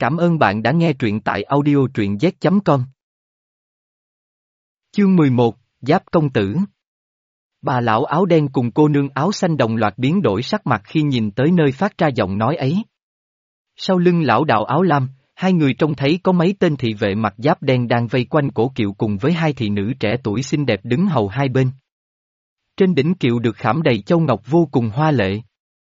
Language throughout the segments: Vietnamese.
Cảm ơn bạn đã nghe truyện tại audio truyện z.com. Chương 11, Giáp công tử. Bà lão áo đen cùng cô nương áo xanh đồng loạt biến đổi sắc mặt khi nhìn tới nơi phát ra giọng nói ấy. Sau lưng lão đạo áo lam, hai người trông thấy có mấy tên thị vệ mặc giáp đen đang vây quanh cổ kiệu cùng với hai thị nữ trẻ tuổi xinh đẹp đứng hầu hai bên. Trên đỉnh kiệu được khảm đầy châu ngọc vô cùng hoa lệ.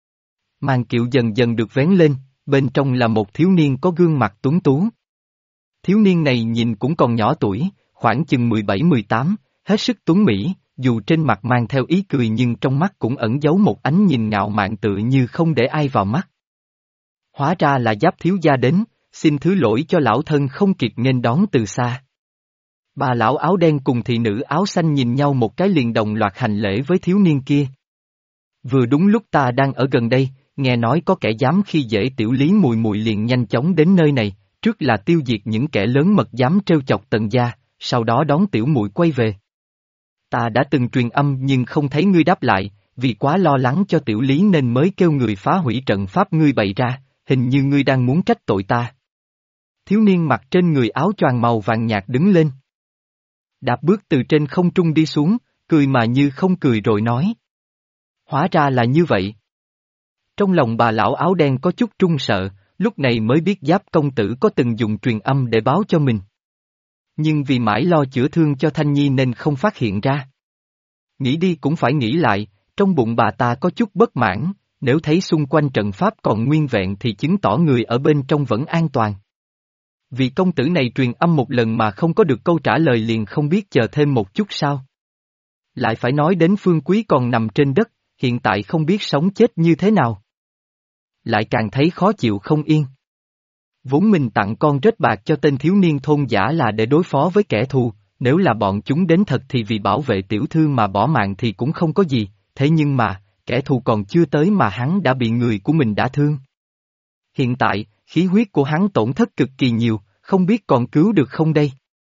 Màn kiệu dần dần được vén lên, bên trong là một thiếu niên có gương mặt tuấn tú. Thiếu niên này nhìn cũng còn nhỏ tuổi, khoảng chừng 17-18, hết sức tuấn mỹ, dù trên mặt mang theo ý cười nhưng trong mắt cũng ẩn giấu một ánh nhìn ngạo mạn tự như không để ai vào mắt. Hóa ra là Giáp thiếu gia đến, xin thứ lỗi cho lão thân không kịp nghênh đón từ xa. Bà lão áo đen cùng thị nữ áo xanh nhìn nhau một cái liền đồng loạt hành lễ với thiếu niên kia. Vừa đúng lúc ta đang ở gần đây, nghe nói có kẻ dám khi dễ tiểu lý mùi mùi liền nhanh chóng đến nơi này, trước là tiêu diệt những kẻ lớn mật dám trêu chọc Tần gia, sau đó đón tiểu muội quay về. Ta đã từng truyền âm nhưng không thấy ngươi đáp lại, vì quá lo lắng cho tiểu lý nên mới kêu người phá hủy trận pháp ngươi bày ra, hình như ngươi đang muốn trách tội ta. Thiếu niên mặc trên người áo choàng màu vàng nhạt đứng lên. Đạp bước từ trên không trung đi xuống, cười mà như không cười rồi nói. Hóa ra là như vậy. Trong lòng bà lão áo đen có chút trung sợ, lúc này mới biết Giáp công tử có từng dùng truyền âm để báo cho mình. Nhưng vì mãi lo chữa thương cho Thanh Nhi nên không phát hiện ra. Nghĩ đi cũng phải nghĩ lại, trong bụng bà ta có chút bất mãn, nếu thấy xung quanh trận pháp còn nguyên vẹn thì chứng tỏ người ở bên trong vẫn an toàn. Vì công tử này truyền âm một lần mà không có được câu trả lời liền không biết chờ thêm một chút sao. Lại phải nói đến Phương Quý còn nằm trên đất, hiện tại không biết sống chết như thế nào. Lại càng thấy khó chịu không yên. Vốn mình tặng con rết bạc cho tên thiếu niên thôn giả là để đối phó với kẻ thù, nếu là bọn chúng đến thật thì vì bảo vệ tiểu thư mà bỏ mạng thì cũng không có gì, thế nhưng mà, kẻ thù còn chưa tới mà hắn đã bị người của mình đả thương. Hiện tại, khí huyết của hắn tổn thất cực kỳ nhiều, không biết còn cứu được không đây.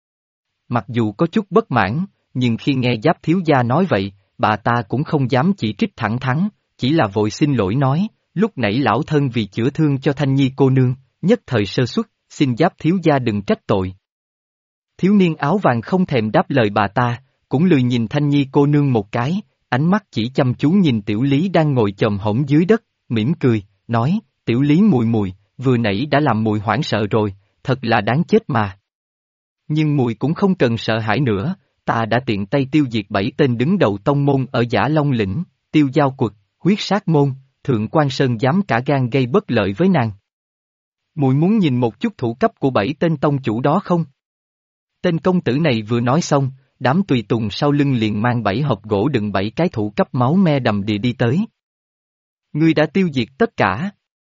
Mặc dù có chút bất mãn, nhưng khi nghe Giáp thiếu gia nói vậy, bà ta cũng không dám chỉ trích thẳng thắn, chỉ là vội xin lỗi nói, lúc nãy lão thân vì chữa thương cho Thanh Nhi cô nương, nhất thời sơ suất, xin Giáp thiếu gia đừng trách tội. Thiếu niên áo vàng không thèm đáp lời bà ta, cũng lười nhìn Thanh Nhi cô nương một cái, ánh mắt chỉ chăm chú nhìn tiểu lý đang ngồi chồm hổm dưới đất, mỉm cười, nói, tiểu lý mùi mùi, vừa nãy đã làm mùi hoảng sợ rồi, thật là đáng chết mà. Nhưng mùi cũng không cần sợ hãi nữa, ta đã tiện tay tiêu diệt 7 tên đứng đầu tông môn ở Giả Long Lĩnh, Tiêu Giao Quật, Huyết Sát Môn, Thượng Quan Sơn dám cả gan gây bất lợi với nàng. Mùi muốn nhìn một chút thủ cấp của 7 tên tông chủ đó không? Tên công tử này vừa nói xong, đám tùy tùng sau lưng liền mang 7 hộp gỗ đựng 7 cái thủ cấp máu me đầm đìa đi tới. Ngươi đã tiêu diệt tất cả.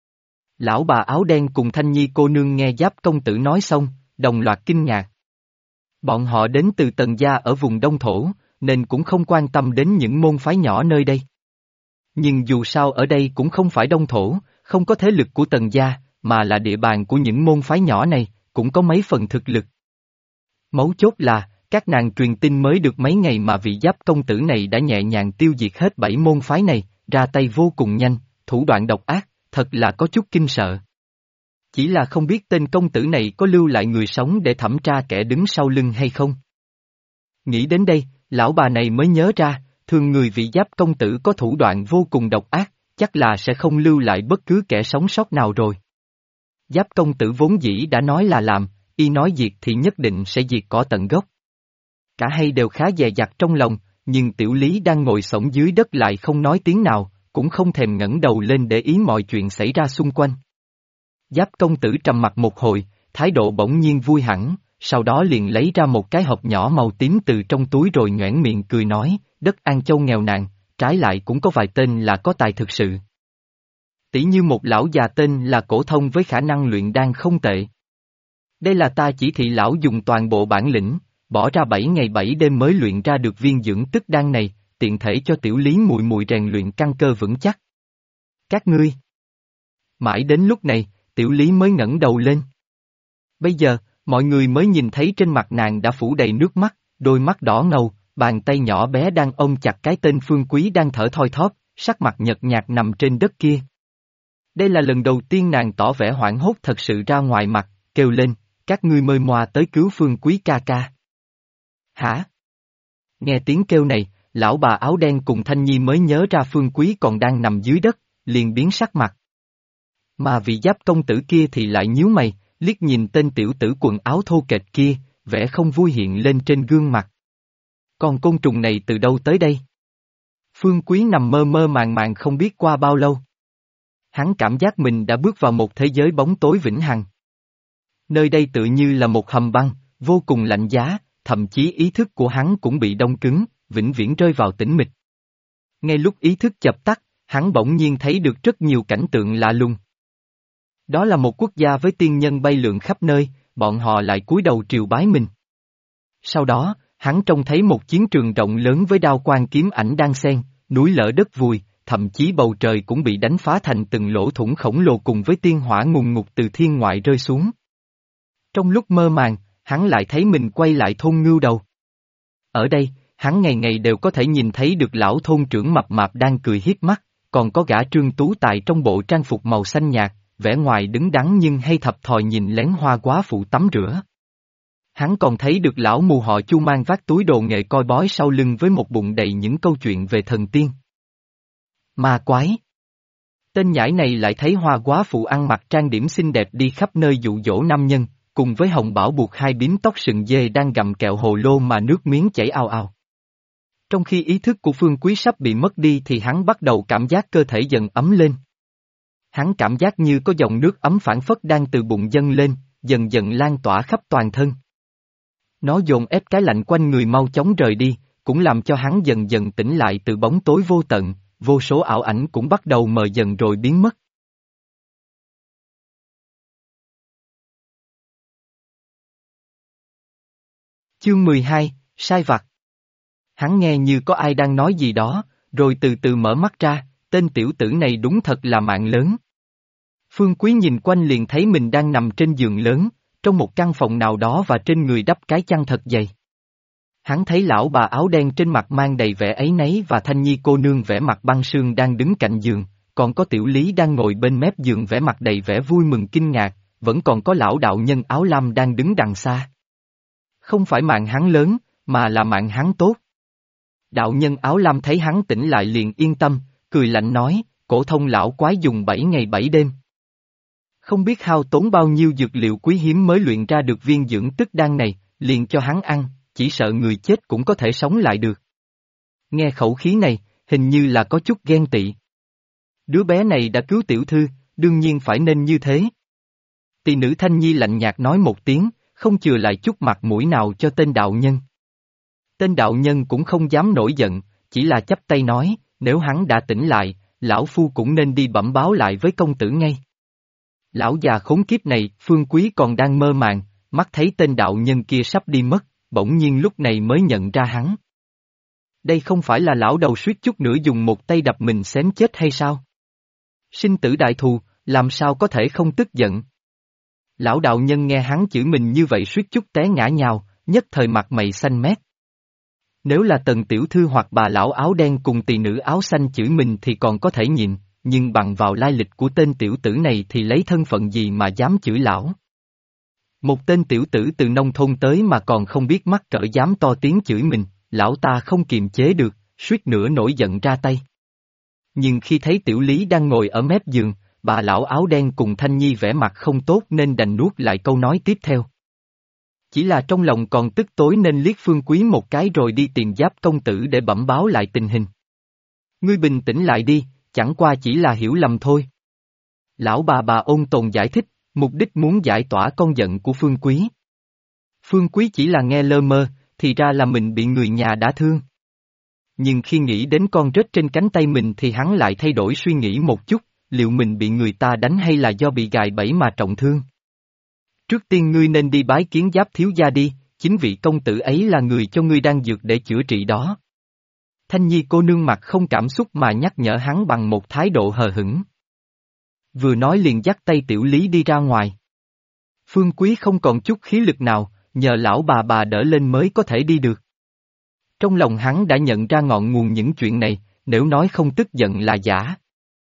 Lão bà áo đen cùng Thanh Nhi cô nương nghe Giáp công tử nói xong, đồng loạt kinh ngạc. Bọn họ đến từ Tần gia ở vùng Đông Thổ, nên cũng không quan tâm đến những môn phái nhỏ nơi đây. Nhưng dù sao ở đây cũng không phải Đông Thổ, không có thế lực của Tần gia, mà là địa bàn của những môn phái nhỏ này, cũng có mấy phần thực lực. Mấu chốt là, các nàng truyền tin mới được mấy ngày mà vị Giáp công tử này đã nhẹ nhàng tiêu diệt hết 7 môn phái này, ra tay vô cùng nhanh, thủ đoạn độc ác, thật là có chút kinh sợ. Chỉ là không biết tên công tử này có lưu lại người sống để thẩm tra kẻ đứng sau lưng hay không. Nghĩ đến đây, lão bà này mới nhớ ra, thường người vị Giáp công tử có thủ đoạn vô cùng độc ác, chắc là sẽ không lưu lại bất cứ kẻ sống sót nào rồi. Giáp công tử vốn dĩ đã nói là làm, y nói diệt thì nhất định sẽ diệt cỏ tận gốc. Cả hai đều khá dè dặt trong lòng, nhưng tiểu lý đang ngồi xổm dưới đất lại không nói tiếng nào, cũng không thèm ngẩng đầu lên để ý mọi chuyện xảy ra xung quanh. Giáp công tử trầm mặt một hồi, thái độ bỗng nhiên vui hẳn, sau đó liền lấy ra một cái hộp nhỏ màu tím từ trong túi rồi nhoẻn miệng cười nói, đất An Châu nghèo nàn, trái lại cũng có vài tên là có tài thực sự. Tỷ như một lão già tên là Cổ Thông với khả năng luyện đan không tệ. Đây là ta chỉ thị lão dùng toàn bộ bản lĩnh, bỏ ra 7 ngày 7 đêm mới luyện ra được viên dưỡng tức đan này, tiện thể cho tiểu lý mùi mùi rèn luyện căn cơ vững chắc. Các ngươi. Mãi đến lúc này, tiểu lý mới ngẩng đầu lên. Bây giờ, mọi người mới nhìn thấy trên mặt nàng đã phủ đầy nước mắt, đôi mắt đỏ ngầu, bàn tay nhỏ bé đang ôm chặt cái tên Phương Quý đang thở thoi thóp, sắc mặt nhợt nhạt nằm trên đất kia. Đây là lần đầu tiên nàng tỏ vẻ hoảng hốt thật sự ra ngoài mặt, kêu lên, các ngươi mời moa tới cứu Phương Quý ca ca. Hả? Nghe tiếng kêu này, lão bà áo đen cùng Thanh Nhi mới nhớ ra Phương Quý còn đang nằm dưới đất, liền biến sắc mặt. Mà vị Giáp công tử kia thì lại nhíu mày, liếc nhìn tên tiểu tử quần áo thô kệch kia, vẻ không vui hiện lên trên gương mặt. Con côn trùng này từ đâu tới đây? Phương Quý nằm mơ mơ màng màng không biết qua bao lâu. Hắn cảm giác mình đã bước vào một thế giới bóng tối vĩnh hằng. Nơi đây tự như là một hầm băng, vô cùng lạnh giá, thậm chí ý thức của hắn cũng bị đông cứng, vĩnh viễn rơi vào tĩnh mịch. Ngay lúc ý thức chập tắt, hắn bỗng nhiên thấy được rất nhiều cảnh tượng lạ lùng. Đó là một quốc gia với tiên nhân bay lượn khắp nơi, bọn họ lại cúi đầu triều bái mình. Sau đó, hắn trông thấy một chiến trường rộng lớn với đao quang kiếm ảnh đan xen, núi lở đất vùi, thậm chí bầu trời cũng bị đánh phá thành từng lỗ thủng khổng lồ cùng với tiên hỏa ngùn ngụt từ thiên ngoại rơi xuống. Trong lúc mơ màng, hắn lại thấy mình quay lại thôn Ngưu Đầu. Ở đây, hắn ngày ngày đều có thể nhìn thấy được lão thôn trưởng mập mạp đang cười hiếp mắt, còn có gã Trương Tú Tài trong bộ trang phục màu xanh nhạt, vẻ ngoài đứng đắn nhưng hay thập thò nhìn lén Hoa quá phụ tắm rửa. Hắn còn thấy được lão mù họ Chu mang vác túi đồ nghệ coi bói sau lưng với một bụng đầy những câu chuyện về thần tiên. Ma quái. Tên nhãi này lại thấy Hoa quá phụ ăn mặc trang điểm xinh đẹp đi khắp nơi dụ dỗ nam nhân, cùng với Hồng Bảo buộc hai bím tóc sừng dê đang gặm kẹo hồ lô mà nước miếng chảy ào ào. Trong khi ý thức của Phương Quý sắp bị mất đi thì hắn bắt đầu cảm giác cơ thể dần ấm lên. Hắn cảm giác như có dòng nước ấm phảng phất đang từ bụng dâng lên, dần dần lan tỏa khắp toàn thân. Nó dồn ép cái lạnh quanh người mau chóng rời đi, cũng làm cho hắn dần dần tỉnh lại từ bóng tối vô tận, vô số ảo ảnh cũng bắt đầu mờ dần rồi biến mất. Chương 12, Sai vặt. Hắn nghe như có ai đang nói gì đó, rồi từ từ mở mắt ra, tên tiểu tử này đúng thật là mạng lớn. Phương Quý nhìn quanh liền thấy mình đang nằm trên giường lớn, trong một căn phòng nào đó và trên người đắp cái chăn thật dày. Hắn thấy lão bà áo đen trên mặt mang đầy vẻ áy náy và Thanh Nhi cô nương vẻ mặt băng sương đang đứng cạnh giường, còn có Tiểu Lý đang ngồi bên mép giường vẻ mặt đầy vẻ vui mừng kinh ngạc, vẫn còn có lão đạo nhân áo lam đang đứng đằng xa. Không phải mạng hắn lớn, mà là mạng hắn tốt. Đạo nhân áo lam thấy hắn tỉnh lại liền yên tâm, cười lạnh nói, cổ thông lão quái dùng 7 ngày 7 đêm. Không biết hao tốn bao nhiêu dược liệu quý hiếm mới luyện ra được viên dưỡng tức đan này, liền cho hắn ăn, chỉ sợ người chết cũng có thể sống lại được. Nghe khẩu khí này, hình như là có chút ghen tị. Đứa bé này đã cứu tiểu thư, đương nhiên phải nên như thế. Tỳ nữ Thanh Nhi lạnh nhạt nói một tiếng, không chừa lại chút mặt mũi nào cho tên đạo nhân. Tên đạo nhân cũng không dám nổi giận, chỉ là chắp tay nói, nếu hắn đã tỉnh lại, lão phu cũng nên đi bẩm báo lại với công tử ngay. Lão già khốn kiếp này, Phương Quý còn đang mơ màng, mắt thấy tên đạo nhân kia sắp đi mất, bỗng nhiên lúc này mới nhận ra hắn. Đây không phải là lão đầu suýt chút nữa dùng một tay đập mình xém chết hay sao? Sinh tử đại thù, làm sao có thể không tức giận? Lão đạo nhân nghe hắn chửi mình như vậy suýt chút té ngã nhào, nhất thời mặt mày xanh mét. Nếu là Tần tiểu thư hoặc bà lão áo đen cùng tỳ nữ áo xanh chửi mình thì còn có thể nhịn, nhưng bằng vào lai lịch của tên tiểu tử này thì lấy thân phận gì mà dám chửi lão. Một tên tiểu tử từ nông thôn tới mà còn không biết mắc cỡ dám to tiếng chửi mình, lão ta không kiềm chế được, suýt nữa nổi giận ra tay. Nhưng khi thấy Tiểu Lý đang ngồi ở mép giường, bà lão áo đen cùng Thanh Nhi vẻ mặt không tốt nên đành nuốt lại câu nói tiếp theo. Chỉ là trong lòng còn tức tối nên liếc Phương Quý một cái rồi đi tìm Giáp công tử để bẩm báo lại tình hình. Ngươi bình tĩnh lại đi, chẳng qua chỉ là hiểu lầm thôi. Lão bà ôn tồn giải thích, mục đích muốn giải tỏa con giận của Phương Quý. Phương Quý chỉ là nghe lơ mơ, thì ra là mình bị người nhà đã thương. Nhưng khi nghĩ đến con rết trên cánh tay mình thì hắn lại thay đổi suy nghĩ một chút, liệu mình bị người ta đánh hay là do bị gài bẫy mà trọng thương. Trước tiên ngươi nên đi bái kiến Giáp thiếu gia đi, chính vị công tử ấy là người cho ngươi đan dược để chữa trị đó. Thanh Nhi cô nương mặt không cảm xúc mà nhắc nhở hắn bằng một thái độ hờ hững. Vừa nói liền dắt tay Tiểu Lý đi ra ngoài. Phương Quý không còn chút khí lực nào, nhờ lão bà đỡ lên mới có thể đi được. Trong lòng hắn đã nhận ra ngọn nguồn những chuyện này, nếu nói không tức giận là giả.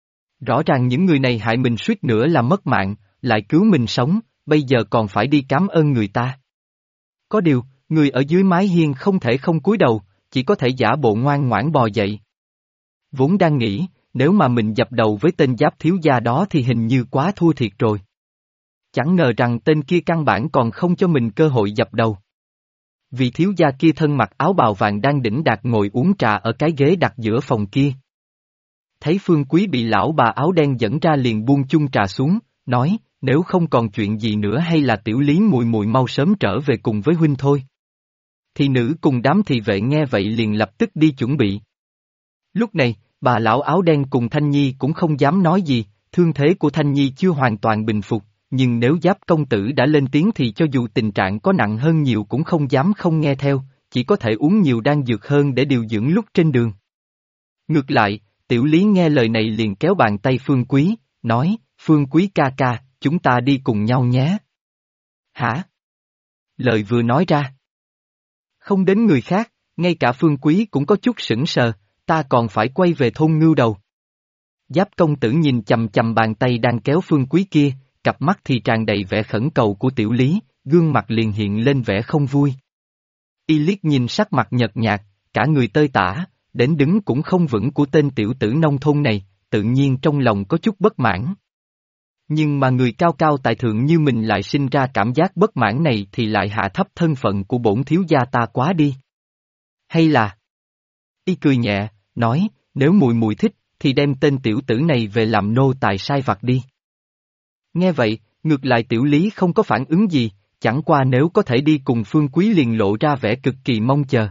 Rõ ràng những người này hại mình suýt nữa là mất mạng, lại cứu mình sống, bây giờ còn phải đi cảm ơn người ta. Có điều, người ở dưới mái hiên không thể không cúi đầu, chỉ có thể giả bộ ngoan ngoãn bò dậy. Vốn đang nghĩ, nếu mà mình dập đầu với tên Giáp thiếu gia đó thì hình như quá thua thiệt rồi. Chẳng ngờ rằng tên kia căn bản còn không cho mình cơ hội dập đầu. Vị thiếu gia kia thân mặc áo bào vàng đang đĩnh đạc ngồi uống trà ở cái ghế đặt giữa phòng kia. Thấy Phương Quý bị lão bà áo đen dẫn ra liền buông chung trà xuống, nói, nếu không còn chuyện gì nữa hay là tiểu lý muội muội mau sớm trở về cùng với huynh thôi. Thị nữ cùng đám thị vệ nghe vậy liền lập tức đi chuẩn bị. Lúc này, bà lão áo đen cùng Thanh Nhi cũng không dám nói gì, thương thế của Thanh Nhi chưa hoàn toàn bình phục, nhưng nếu Giáp công tử đã lên tiếng thì cho dù tình trạng có nặng hơn nhiều cũng không dám không nghe theo, chỉ có thể uống nhiều đan dược hơn để điều dưỡng lúc trên đường. Ngược lại, tiểu lý nghe lời này liền kéo bàn tay Phương Quý, nói, Phương Quý ca ca, chúng ta đi cùng nhau nhé. Hả? Lời vừa nói ra. Không đến người khác, ngay cả Phương Quý cũng có chút sững sờ, ta còn phải quay về thôn Ngưu Đầu. Giáp công tử nhìn chầm chầm bàn tay đang kéo Phương Quý kia, cặp mắt thì tràn đầy vẻ khẩn cầu của tiểu lý, gương mặt liền hiện lên vẻ không vui. Y liếc nhìn sắc mặt nhợt nhạt, cả người tơi tả, đến đứng cũng không vững của tên tiểu tử nông thôn này, tự nhiên trong lòng có chút bất mãn. Nhưng mà người cao cao tại thượng như mình lại sinh ra cảm giác bất mãn này thì lại hạ thấp thân phận của bổn thiếu gia ta quá đi. Hay là... Y cười nhẹ, nói, nếu muội muội thích, thì đem tên tiểu tử này về làm nô tài sai vặt đi. Nghe vậy, ngược lại tiểu lý không có phản ứng gì, chẳng qua nếu có thể đi cùng Phương Quý liền lộ ra vẻ cực kỳ mong chờ.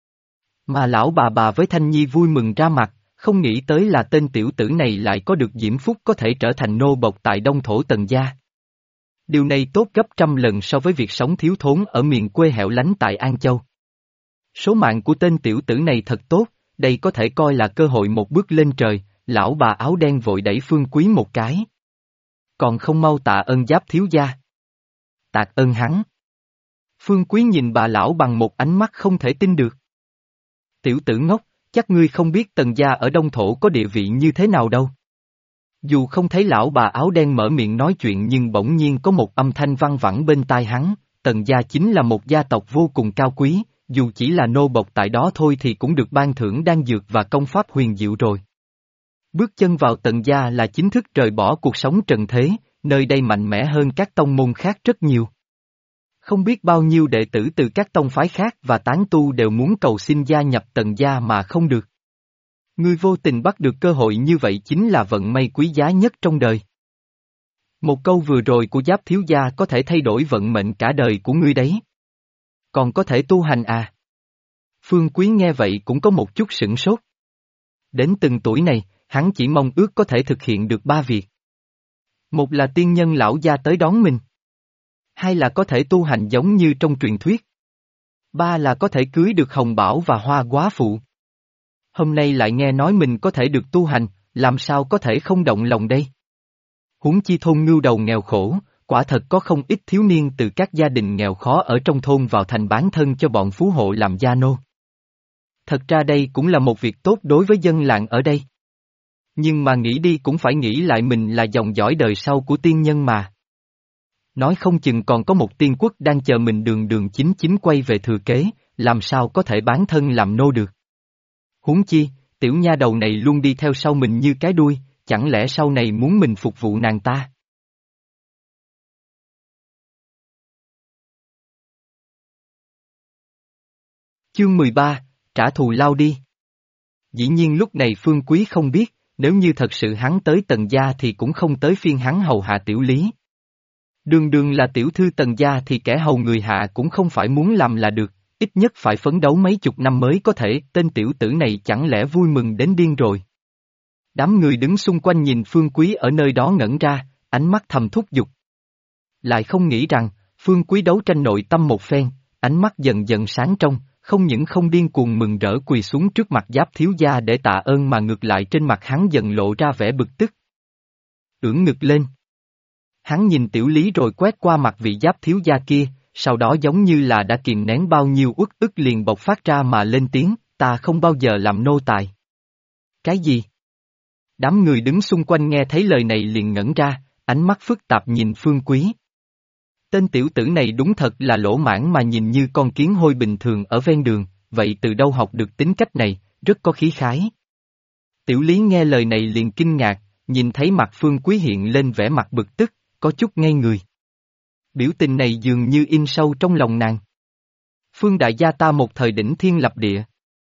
Mà lão bà với Thanh Nhi vui mừng ra mặt, không nghĩ tới là tên tiểu tử này lại có được diễm phúc có thể trở thành nô bộc tại Đông Thổ Tần gia. Điều này tốt gấp trăm lần so với việc sống thiếu thốn ở miền quê hẻo lánh tại An Châu. Số mạng của tên tiểu tử này thật tốt, đây có thể coi là cơ hội một bước lên trời, lão bà áo đen vội đẩy Phương Quý một cái. Còn không mau tạ ơn Giáp thiếu gia. Tạ ơn hắn. Phương Quý nhìn bà lão bằng một ánh mắt không thể tin được. Tiểu tử ngốc, chắc ngươi không biết Tần gia ở Đông Thổ có địa vị như thế nào đâu. Dù không thấy lão bà áo đen mở miệng nói chuyện nhưng bỗng nhiên có một âm thanh văng vẳng bên tai hắn, Tần gia chính là một gia tộc vô cùng cao quý, dù chỉ là nô bộc tại đó thôi thì cũng được ban thưởng đan dược và công pháp huyền diệu rồi. Bước chân vào Tần gia là chính thức rời bỏ cuộc sống trần thế, nơi đây mạnh mẽ hơn các tông môn khác rất nhiều. Không biết bao nhiêu đệ tử từ các tông phái khác và tán tu đều muốn cầu xin gia nhập Tần gia mà không được. Ngươi vô tình bắt được cơ hội như vậy chính là vận may quý giá nhất trong đời. Một câu vừa rồi của Giáp thiếu gia có thể thay đổi vận mệnh cả đời của ngươi đấy. Còn có thể tu hành à? Phương Quý nghe vậy cũng có một chút sửng sốt. Đến từng tuổi này, hắn chỉ mong ước có thể thực hiện được ba việc. Một là tiên nhân lão gia tới đón mình. Hai là có thể tu hành giống như trong truyền thuyết. Ba là có thể cưới được hồng bảo và hoa quá phụ. Hôm nay lại nghe nói mình có thể được tu hành, làm sao có thể không động lòng đây? Huống chi thôn Ngưu Đầu nghèo khổ, quả thật có không ít thiếu niên từ các gia đình nghèo khó ở trong thôn vào thành bán thân cho bọn phú hộ làm gia nô. Thật ra đây cũng là một việc tốt đối với dân làng ở đây. Nhưng mà nghĩ đi cũng phải nghĩ lại mình là dòng dõi đời sau của tiên nhân mà. Nói không chừng còn có một tiên quốc đang chờ mình đường đường chính chính quay về thừa kế, làm sao có thể bán thân làm nô được. Huống chi, tiểu nha đầu này luôn đi theo sau mình như cái đuôi, chẳng lẽ sau này muốn mình phục vụ nàng ta? Chương 13, trả thù lao đi. Dĩ nhiên lúc này Phương Quý không biết, nếu như thật sự hắn tới Tần gia thì cũng không tới phiên hắn hầu hạ tiểu lý. Đường đường là tiểu thư Tần gia thì kẻ hầu người hạ cũng không phải muốn làm là được, ít nhất phải phấn đấu mấy chục năm mới có thể, tên tiểu tử này chẳng lẽ vui mừng đến điên rồi. Đám người đứng xung quanh nhìn Phương Quý ở nơi đó ngẩn ra, ánh mắt thầm thúc giục. Lại không nghĩ rằng, Phương Quý đấu tranh nội tâm một phen, ánh mắt dần dần sáng trong, không những không điên cuồng mừng rỡ quỳ xuống trước mặt Giáp thiếu gia để tạ ơn mà ngược lại trên mặt hắn dần lộ ra vẻ bực tức. Ưỡn ngực lên. Hắn nhìn tiểu lý rồi quét qua mặt vị Giáp thiếu gia kia, sau đó giống như là đã kìm nén bao nhiêu uất ức liền bộc phát ra mà lên tiếng, ta không bao giờ làm nô tài. Cái gì? Đám người đứng xung quanh nghe thấy lời này liền ngẩn ra, ánh mắt phức tạp nhìn Phương Quý. Tên tiểu tử này đúng thật là lỗ mãng mà nhìn như con kiến hôi bình thường ở ven đường, vậy từ đâu học được tính cách này, rất có khí khái. Tiểu Lý nghe lời này liền kinh ngạc, nhìn thấy mặt Phương Quý hiện lên vẻ mặt bực tức, có chút ngây người. Biểu tình này dường như in sâu trong lòng nàng. Phương đại gia ta một thời đỉnh thiên lập địa.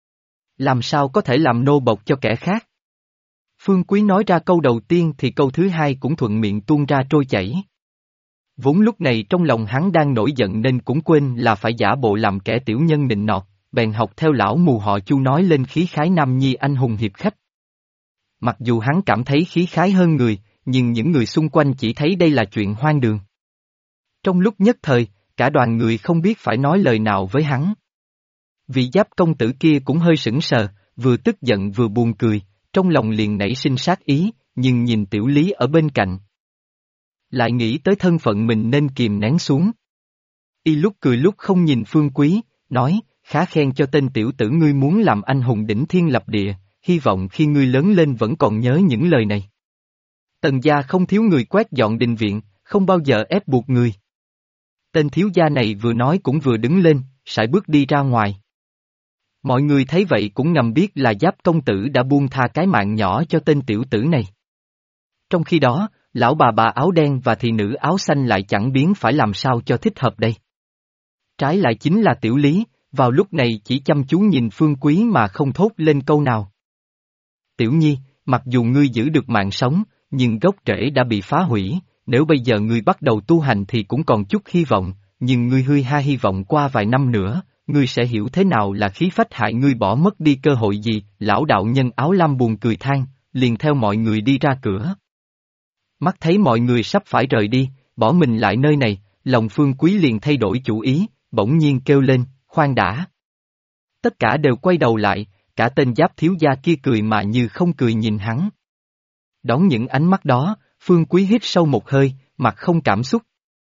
Làm sao có thể làm nô bộc cho kẻ khác? Phương Quý nói ra câu đầu tiên thì câu thứ hai cũng thuận miệng tuôn ra trôi chảy. Vốn lúc này trong lòng hắn đang nổi giận nên cũng quên là phải giả bộ làm kẻ tiểu nhân nịnh nọt, bèn học theo lão mù họ Chu nói lên khí khái nam nhi anh hùng hiệp khách. Mặc dù hắn cảm thấy khí khái hơn người, nhưng những người xung quanh chỉ thấy đây là chuyện hoang đường. Trong lúc nhất thời, cả đoàn người không biết phải nói lời nào với hắn. Vị Giáp công tử kia cũng hơi sững sờ, vừa tức giận vừa buồn cười, trong lòng liền nảy sinh sát ý, nhưng nhìn Tiểu Lý ở bên cạnh. Lại nghĩ tới thân phận mình nên kìm nén xuống. Y lúc cười lúc không nhìn Phương Quý, nói, khá khen cho tên tiểu tử ngươi muốn làm anh hùng đỉnh thiên lập địa, hy vọng khi ngươi lớn lên vẫn còn nhớ những lời này. Tần gia không thiếu người quét dọn đình viện, không bao giờ ép buộc người. Tên thiếu gia này vừa nói cũng vừa đứng lên, sải bước đi ra ngoài. Mọi người thấy vậy cũng ngầm biết là Giáp công tử đã buông tha cái mạng nhỏ cho tên tiểu tử này. Trong khi đó, lão bà áo đen và thị nữ áo xanh lại chẳng biết phải làm sao cho thích hợp đây. Trái lại chính là Tiểu Lý, vào lúc này chỉ chăm chú nhìn Phương Quý mà không thốt lên câu nào. Tiểu Nhi, mặc dù ngươi giữ được mạng sống, nhưng gốc rễ đã bị phá hủy, nếu bây giờ ngươi bắt đầu tu hành thì cũng còn chút hy vọng, nhưng ngươi hư ha hy vọng qua vài năm nữa, ngươi sẽ hiểu thế nào là khí phách hại ngươi bỏ mất đi cơ hội gì, lão đạo nhân áo lam buồn cười than, liền theo mọi người đi ra cửa. Mắt thấy mọi người sắp phải rời đi, bỏ mình lại nơi này, lòng Phương Quý liền thay đổi chủ ý, bỗng nhiên kêu lên, khoan đã. Tất cả đều quay đầu lại, cả tên Giáp thiếu gia kia cười mà như không cười nhìn hắn. Đón những ánh mắt đó, Phương Quý hít sâu một hơi, mặt không cảm xúc.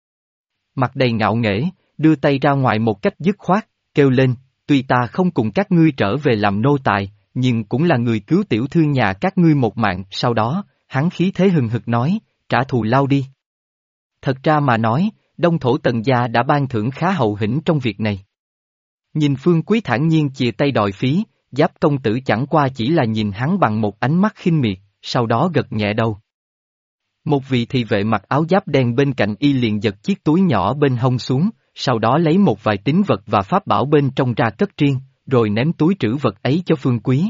Mặt đầy ngạo nghễ, đưa tay ra ngoài một cách dứt khoát, kêu lên, tuy ta không cùng các ngươi trở về làm nô tài, nhưng cũng là người cứu tiểu thư nhà các ngươi một mạng. Sau đó, hắn khí thế hừng hực nói, trả thù lao đi. Thật ra mà nói, Đông Thổ Tần gia đã ban thưởng khá hậu hĩnh trong việc này. Nhìn Phương Quý thản nhiên chìa tay đòi phí, Giáp công tử chẳng qua chỉ là nhìn hắn bằng một ánh mắt khinh miệt, sau đó gật nhẹ đầu. Một vị thị vệ mặc áo giáp đen bên cạnh y liền giật chiếc túi nhỏ bên hông xuống, sau đó lấy một vài tín vật và pháp bảo bên trong ra cất riêng, rồi ném túi trữ vật ấy cho Phương Quý.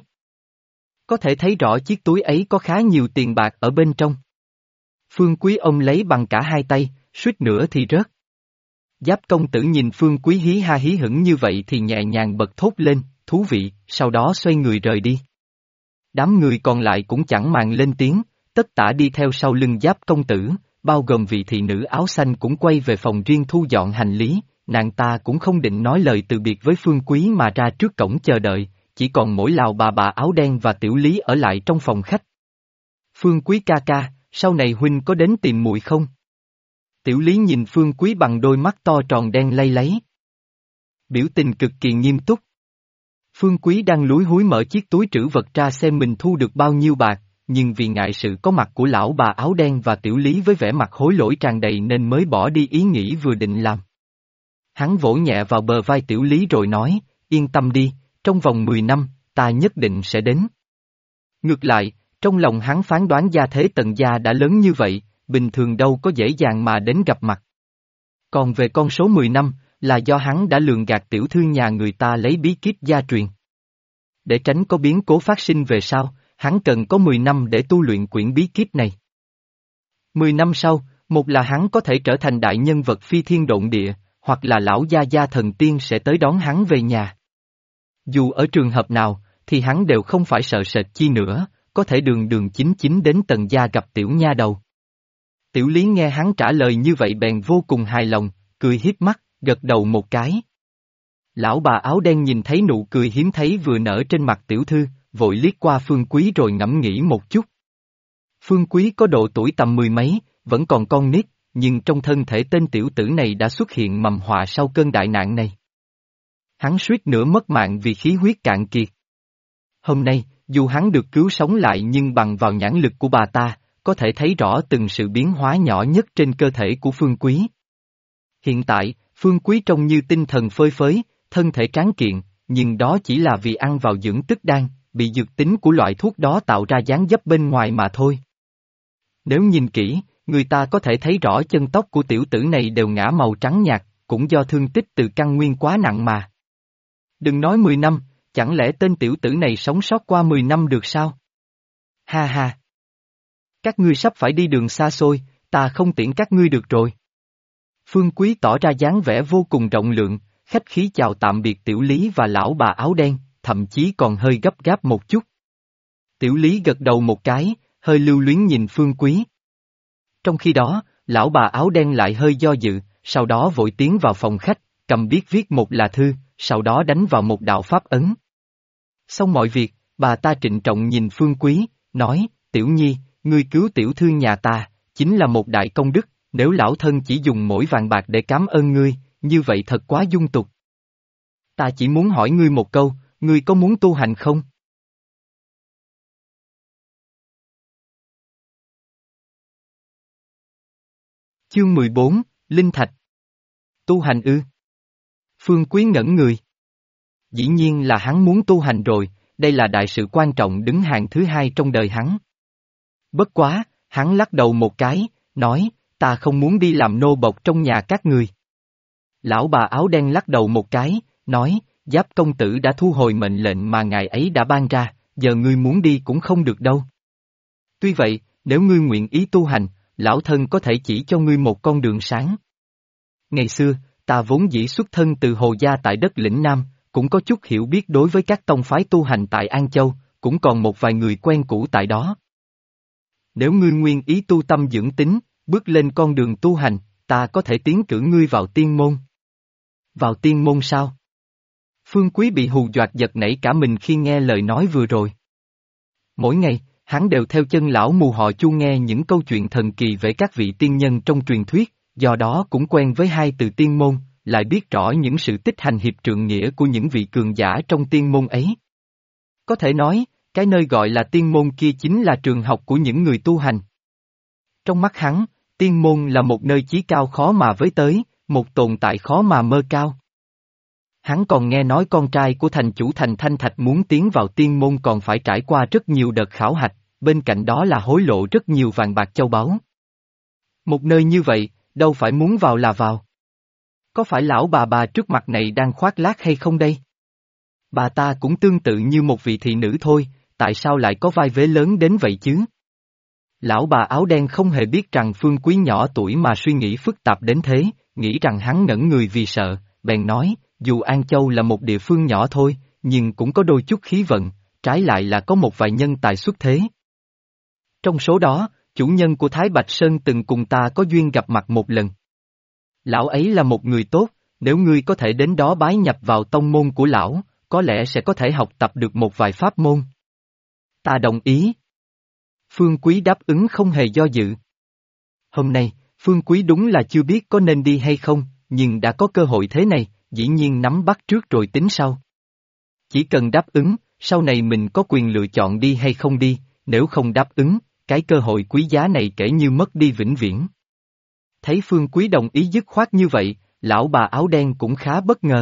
Có thể thấy rõ chiếc túi ấy có khá nhiều tiền bạc ở bên trong. Phương Quý ôm lấy bằng cả hai tay, suýt nữa thì rớt. Giáp công tử nhìn Phương Quý hí ha hí hửng như vậy thì nhẹ nhàng bật thốt lên, thú vị, sau đó xoay người rời đi. Đám người còn lại cũng chẳng màng lên tiếng, tất tả đi theo sau lưng Giáp công tử, bao gồm vị thị nữ áo xanh cũng quay về phòng riêng thu dọn hành lý, nàng ta cũng không định nói lời từ biệt với Phương Quý mà ra trước cổng chờ đợi, chỉ còn mỗi lão bà áo đen và Tiểu Lý ở lại trong phòng khách. Phương Quý ca ca, sau này huynh có đến tìm muội không? Tiểu Lý nhìn Phương Quý bằng đôi mắt to tròn đen lay lấy. Biểu tình cực kỳ nghiêm túc. Phương Quý đang lúi húi mở chiếc túi trữ vật ra xem mình thu được bao nhiêu bạc, nhưng vì ngại sự có mặt của lão bà áo đen và Tiểu Lý với vẻ mặt hối lỗi tràn đầy nên mới bỏ đi ý nghĩ vừa định làm. Hắn vỗ nhẹ vào bờ vai Tiểu Lý rồi nói, yên tâm đi, trong vòng 10 năm, ta nhất định sẽ đến. Ngược lại, trong lòng hắn phán đoán gia thế Tần gia đã lớn như vậy, bình thường đâu có dễ dàng mà đến gặp mặt. Còn về con số 10 năm, là do hắn đã lường gạt tiểu thư nhà người ta lấy bí kíp gia truyền. Để tránh có biến cố phát sinh về sau, hắn cần có 10 năm để tu luyện quyển bí kíp này. 10 năm sau, một là hắn có thể trở thành đại nhân vật phi thiên độn địa, hoặc là lão gia thần tiên sẽ tới đón hắn về nhà. Dù ở trường hợp nào, thì hắn đều không phải sợ sệt chi nữa, có thể đường đường chính chính đến Tần gia gặp tiểu nha đầu. Tiểu Lý nghe hắn trả lời như vậy bèn vô cùng hài lòng, cười hiếp mắt, gật đầu một cái. Lão bà áo đen nhìn thấy nụ cười hiếm thấy vừa nở trên mặt tiểu thư, vội liếc qua Phương Quý rồi ngẫm nghĩ một chút. Phương Quý có độ tuổi tầm 10 mấy, vẫn còn con nít, nhưng trong thân thể tên tiểu tử này đã xuất hiện mầm họa sau cơn đại nạn này. Hắn suýt nữa mất mạng vì khí huyết cạn kiệt. Hôm nay, dù hắn được cứu sống lại nhưng bằng vào nhãn lực của bà ta, có thể thấy rõ từng sự biến hóa nhỏ nhất trên cơ thể của Phương Quý. Hiện tại, Phương Quý trông như tinh thần phơi phới, thân thể tráng kiện, nhưng đó chỉ là vì ăn vào dưỡng tức đan, bị dược tính của loại thuốc đó tạo ra dáng dấp bên ngoài mà thôi. Nếu nhìn kỹ, người ta có thể thấy rõ chân tóc của tiểu tử này đều ngả màu trắng nhạt, cũng do thương tích từ căn nguyên quá nặng mà. Đừng nói 10 năm, chẳng lẽ tên tiểu tử này sống sót qua 10 năm được sao? Ha ha! Các ngươi sắp phải đi đường xa xôi, ta không tiễn các ngươi được rồi. Phương Quý tỏ ra dáng vẻ vô cùng rộng lượng, khách khí chào tạm biệt Tiểu Lý và lão bà áo đen, thậm chí còn hơi gấp gáp một chút. Tiểu Lý gật đầu một cái, hơi lưu luyến nhìn Phương Quý. Trong khi đó, lão bà áo đen lại hơi do dự, sau đó vội tiến vào phòng khách, cầm viết một là thư, sau đó đánh vào một đạo pháp ấn. Xong mọi việc, bà ta trịnh trọng nhìn Phương Quý, nói, Tiểu Nhi, ngươi cứu tiểu thư nhà ta, chính là một đại công đức, nếu lão thân chỉ dùng mỗi vàng bạc để cảm ơn ngươi, như vậy thật quá dung tục. Ta chỉ muốn hỏi ngươi một câu, ngươi có muốn tu hành không? Chương 14, Linh Thạch. Tu hành ư? Phương Quý ngẩn người. Dĩ nhiên là hắn muốn tu hành rồi, đây là đại sự quan trọng đứng hàng thứ hai trong đời hắn. Bất quá, hắn lắc đầu một cái, nói, ta không muốn đi làm nô bộc trong nhà các người. Lão bà áo đen lắc đầu một cái, nói, Giáp công tử đã thu hồi mệnh lệnh mà ngài ấy đã ban ra, giờ ngươi muốn đi cũng không được đâu. Tuy vậy, nếu ngươi nguyện ý tu hành, lão thân có thể chỉ cho ngươi một con đường sáng. Ngày xưa, ta vốn dĩ xuất thân từ Hồ gia tại đất lĩnh Nam, cũng có chút hiểu biết đối với các tông phái tu hành tại An Châu, cũng còn một vài người quen cũ tại đó. Nếu ngươi nguyên ý tu tâm dưỡng tính, bước lên con đường tu hành, ta có thể tiến cử ngươi vào tiên môn. Vào tiên môn sao? Phương Quý bị hù dọa giật nảy cả mình khi nghe lời nói vừa rồi. Mỗi ngày, hắn đều theo chân lão mù họ Chu nghe những câu chuyện thần kỳ về các vị tiên nhân trong truyền thuyết, do đó cũng quen với hai từ tiên môn, lại biết rõ những sự tích hành hiệp trượng nghĩa của những vị cường giả trong tiên môn ấy. Có thể nói, cái nơi gọi là tiên môn kia chính là trường học của những người tu hành. Trong mắt hắn, tiên môn là một nơi chí cao khó mà với tới, một tồn tại khó mà mơ cao. Hắn còn nghe nói con trai của thành chủ thành Thanh Thạch muốn tiến vào tiên môn còn phải trải qua rất nhiều đợt khảo hạch, bên cạnh đó là hối lộ rất nhiều vàng bạc châu báu. Một nơi như vậy, đâu phải muốn vào là vào. Có phải lão bà trước mặt này đang khoác lác hay không đây? Bà ta cũng tương tự như một vị thị nữ thôi, tại sao lại có vai vế lớn đến vậy chứ? Lão bà áo đen không hề biết rằng Phương Quý nhỏ tuổi mà suy nghĩ phức tạp đến thế, nghĩ rằng hắn ngẩn người vì sợ, bèn nói, dù An Châu là một địa phương nhỏ thôi, nhưng cũng có đôi chút khí vận, trái lại là có một vài nhân tài xuất thế. Trong số đó, chủ nhân của Thái Bạch Sơn từng cùng ta có duyên gặp mặt một lần. Lão ấy là một người tốt, nếu ngươi có thể đến đó bái nhập vào tông môn của lão, có lẽ sẽ có thể học tập được một vài pháp môn. Ta đồng ý. Phương Quý đáp ứng không hề do dự. Hôm nay, Phương Quý đúng là chưa biết có nên đi hay không, nhưng đã có cơ hội thế này, dĩ nhiên nắm bắt trước rồi tính sau. Chỉ cần đáp ứng, sau này mình có quyền lựa chọn đi hay không đi, nếu không đáp ứng, cái cơ hội quý giá này kể như mất đi vĩnh viễn. Thấy Phương Quý đồng ý dứt khoát như vậy, lão bà áo đen cũng khá bất ngờ.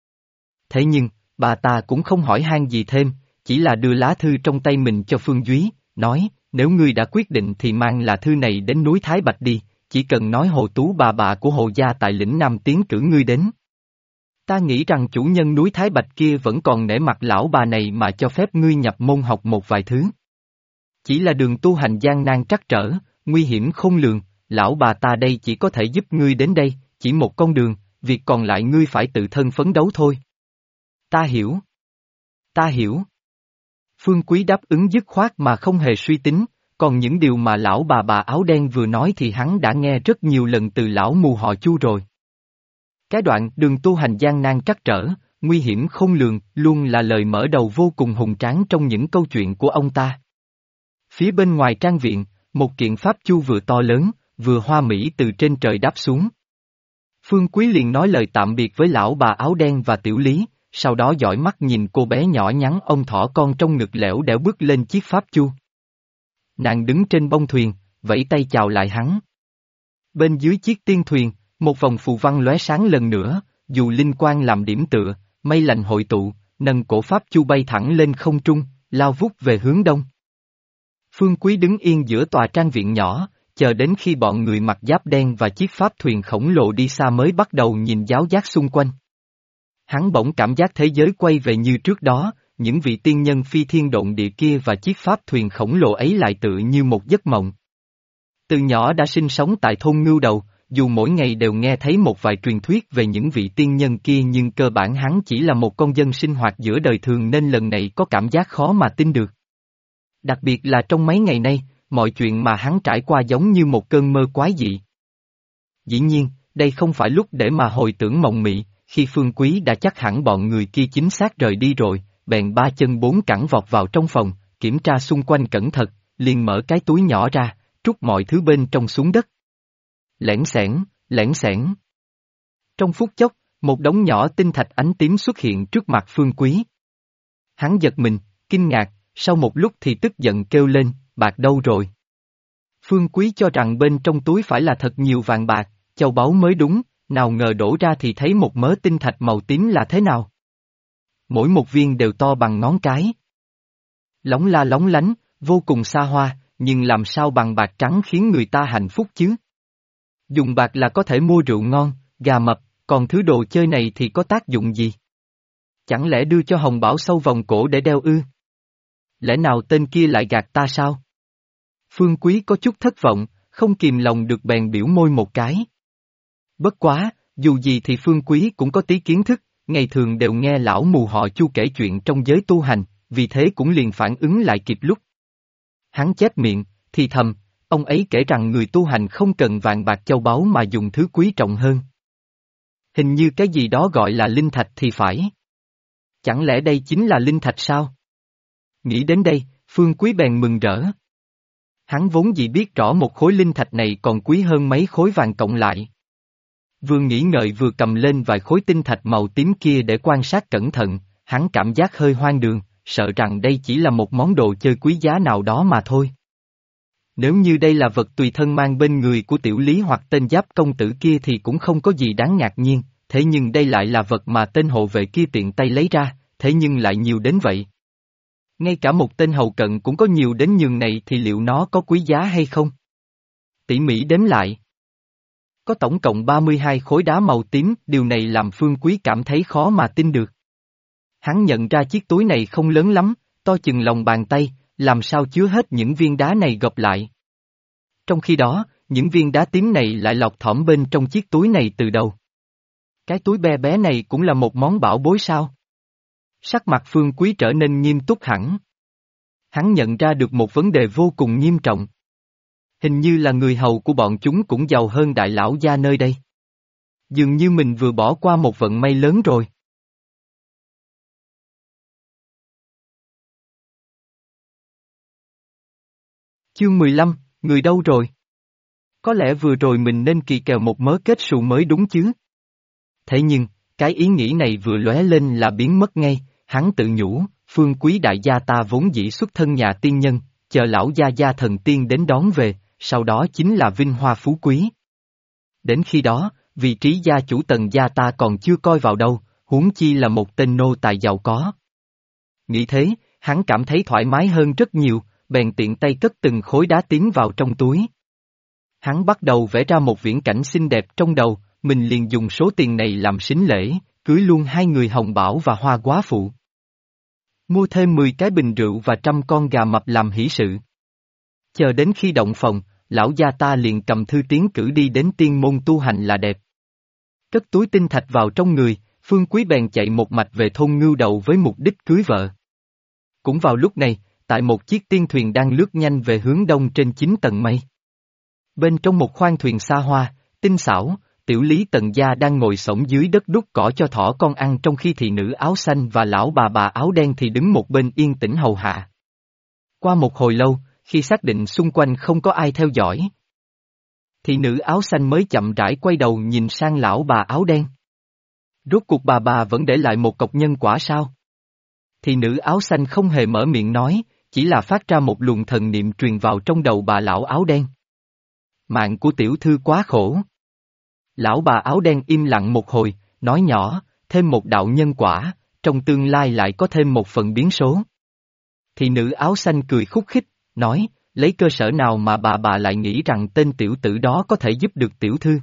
Thế nhưng, bà ta cũng không hỏi han gì thêm, chỉ là đưa lá thư trong tay mình cho Phương Dúy, nói, nếu ngươi đã quyết định thì mang là thư này đến núi Thái Bạch đi, chỉ cần nói Hồ Tú bà của Hồ gia tại lĩnh Nam tiến cử ngươi đến. Ta nghĩ rằng chủ nhân núi Thái Bạch kia vẫn còn nể mặt lão bà này mà cho phép ngươi nhập môn học một vài thứ. Chỉ là đường tu hành gian nan trắc trở, nguy hiểm khôn lường, lão bà ta đây chỉ có thể giúp ngươi đến đây, chỉ một con đường, việc còn lại ngươi phải tự thân phấn đấu thôi. Ta hiểu. Ta hiểu. Phương Quý đáp ứng dứt khoát mà không hề suy tính, còn những điều mà lão bà áo đen vừa nói thì hắn đã nghe rất nhiều lần từ lão mù họ Chu rồi. Cái đoạn đường tu hành gian nan trắc trở, nguy hiểm khôn lường luôn là lời mở đầu vô cùng hùng tráng trong những câu chuyện của ông ta. Phía bên ngoài trang viện, một kiện pháp chu vừa to lớn, vừa hoa mỹ từ trên trời đáp xuống. Phương Quý liền nói lời tạm biệt với lão bà áo đen và Tiểu Lý, sau đó dõi mắt nhìn cô bé nhỏ nhắn ông thỏ con trong ngực lẻo đẻo bước lên chiếc pháp chu. Nàng đứng trên bông thuyền, vẫy tay chào lại hắn. Bên dưới chiếc tiên thuyền, một vòng phù văn lóe sáng lần nữa, dù linh quang làm điểm tựa, mây lành hội tụ, nâng cổ pháp chu bay thẳng lên không trung, lao vút về hướng đông. Phương Quý đứng yên giữa tòa trang viện nhỏ, chờ đến khi bọn người mặc giáp đen và chiếc pháp thuyền khổng lồ đi xa mới bắt đầu nhìn giáo giác xung quanh. Hắn bỗng cảm giác thế giới quay về như trước đó, những vị tiên nhân phi thiên độn địa kia và chiếc pháp thuyền khổng lồ ấy lại tự như một giấc mộng. Từ nhỏ đã sinh sống tại thôn Ngưu Đầu, dù mỗi ngày đều nghe thấy một vài truyền thuyết về những vị tiên nhân kia nhưng cơ bản hắn chỉ là một con dân sinh hoạt giữa đời thường nên lần này có cảm giác khó mà tin được. Đặc biệt là trong mấy ngày nay, mọi chuyện mà hắn trải qua giống như một cơn mơ quái dị. Dĩ nhiên, đây không phải lúc để mà hồi tưởng mộng mị, khi Phương Quý đã chắc hẳn bọn người kia chính xác rời đi rồi, bèn ba chân bốn cẳng vọt vào trong phòng, kiểm tra xung quanh cẩn thận, liền mở cái túi nhỏ ra, trút mọi thứ bên trong xuống đất. Lẻn xẻn, lẻn xẻn. Trong phút chốc, một đống nhỏ tinh thạch ánh tím xuất hiện trước mặt Phương Quý. Hắn giật mình, kinh ngạc, sau một lúc thì tức giận kêu lên, bạc đâu rồi? Phương Quý cho rằng bên trong túi phải là thật nhiều vàng bạc, châu báu mới đúng, nào ngờ đổ ra thì thấy một mớ tinh thạch màu tím là thế nào? Mỗi một viên đều to bằng ngón cái. Lóng la lóng lánh, vô cùng xa hoa, nhưng làm sao bằng bạc trắng khiến người ta hạnh phúc chứ? Dùng bạc là có thể mua rượu ngon, gà mập, còn thứ đồ chơi này thì có tác dụng gì? Chẳng lẽ đưa cho Hồng Bảo sâu vòng cổ để đeo ư? Lẽ nào tên kia lại gạt ta sao? Phương Quý có chút thất vọng, không kìm lòng được bèn biểu môi một cái. Bất quá, dù gì thì Phương Quý cũng có tí kiến thức, ngày thường đều nghe lão mù họ Chu kể chuyện trong giới tu hành, vì thế cũng liền phản ứng lại kịp lúc. Hắn chép miệng, thì thầm, ông ấy kể rằng người tu hành không cần vàng bạc châu báu mà dùng thứ quý trọng hơn. Hình như cái gì đó gọi là linh thạch thì phải. Chẳng lẽ đây chính là linh thạch sao? Nghĩ đến đây, Phương Quý bèn mừng rỡ. Hắn vốn dĩ biết rõ một khối linh thạch này còn quý hơn mấy khối vàng cộng lại. Vừa nghĩ ngợi vừa cầm lên vài khối tinh thạch màu tím kia để quan sát cẩn thận, hắn cảm giác hơi hoang đường, sợ rằng đây chỉ là một món đồ chơi quý giá nào đó mà thôi. Nếu như đây là vật tùy thân mang bên người của tiểu lý hoặc tên giáp công tử kia thì cũng không có gì đáng ngạc nhiên, thế nhưng đây lại là vật mà tên hộ vệ kia tiện tay lấy ra, thế nhưng lại nhiều đến vậy. Ngay cả một tên hầu cận cũng có nhiều đến nhường này thì liệu nó có quý giá hay không? Tỉ mỉ đếm lại. Có tổng cộng 32 khối đá màu tím, điều này làm Phương Quý cảm thấy khó mà tin được. Hắn nhận ra chiếc túi này không lớn lắm, to chừng lòng bàn tay, làm sao chứa hết những viên đá này gộp lại. Trong khi đó, những viên đá tím này lại lọt thỏm bên trong chiếc túi này từ đầu. Cái túi be bé này cũng là một món bảo bối sao? Sắc mặt Phương Quý trở nên nghiêm túc hẳn. Hắn nhận ra được một vấn đề vô cùng nghiêm trọng. Hình như là người hầu của bọn chúng cũng giàu hơn đại lão gia nơi đây. Dường như mình vừa bỏ qua một vận may lớn rồi. Chương 15, người đâu rồi? Có lẽ vừa rồi mình nên kỳ kèo một mớ kết sù mới đúng chứ. Thế nhưng, cái ý nghĩ này vừa lóe lên là biến mất ngay, hắn tự nhủ, Phương Quý đại gia ta vốn dĩ xuất thân nhà tiên nhân, chờ lão gia gia thần tiên đến đón về, sau đó chính là vinh hoa phú quý. Đến khi đó, vị trí gia chủ Tần gia ta còn chưa coi vào đâu, huống chi là một tên nô tài giàu có. Nghĩ thế, hắn cảm thấy thoải mái hơn rất nhiều, bèn tiện tay cất từng khối đá tím vào trong túi. Hắn bắt đầu vẽ ra một viễn cảnh xinh đẹp trong đầu, mình liền dùng số tiền này làm sính lễ, cưới luôn hai người Hồng Bảo và Hoa Quá Phụ. Mua thêm 10 cái bình rượu và 100 con gà mập làm hỷ sự. Chờ đến khi động phòng, lão gia ta liền cầm thư tiến cử đi đến tiên môn tu hành là đẹp. Cất túi tinh thạch vào trong người, Phương Quý bèn chạy một mạch về thôn Ngưu Đầu với mục đích cưới vợ. Cũng vào lúc này, tại một chiếc tiên thuyền đang lướt nhanh về hướng đông trên 9 tầng mây. Bên trong một khoang thuyền xa hoa, tinh xảo, tiểu lý Tần gia đang ngồi xổm dưới đất đút cỏ cho thỏ con ăn trong khi thị nữ áo xanh và lão bà áo đen thì đứng một bên yên tĩnh hầu hạ. Qua một hồi lâu, khi xác định xung quanh không có ai theo dõi, thị nữ áo xanh mới chậm rãi quay đầu nhìn sang lão bà áo đen. Rốt cuộc bà vẫn để lại một cọc nhân quả sao? Thì nữ áo xanh không hề mở miệng nói, chỉ là phát ra một luồng thần niệm truyền vào trong đầu bà lão áo đen. Mạng của tiểu thư quá khổ. Lão bà áo đen im lặng một hồi, nói nhỏ, thêm một đạo nhân quả, trong tương lai lại có thêm một phần biến số. Thì nữ áo xanh cười khúc khích, nói, lấy cơ sở nào mà bà lại nghĩ rằng tên tiểu tử đó có thể giúp được tiểu thư.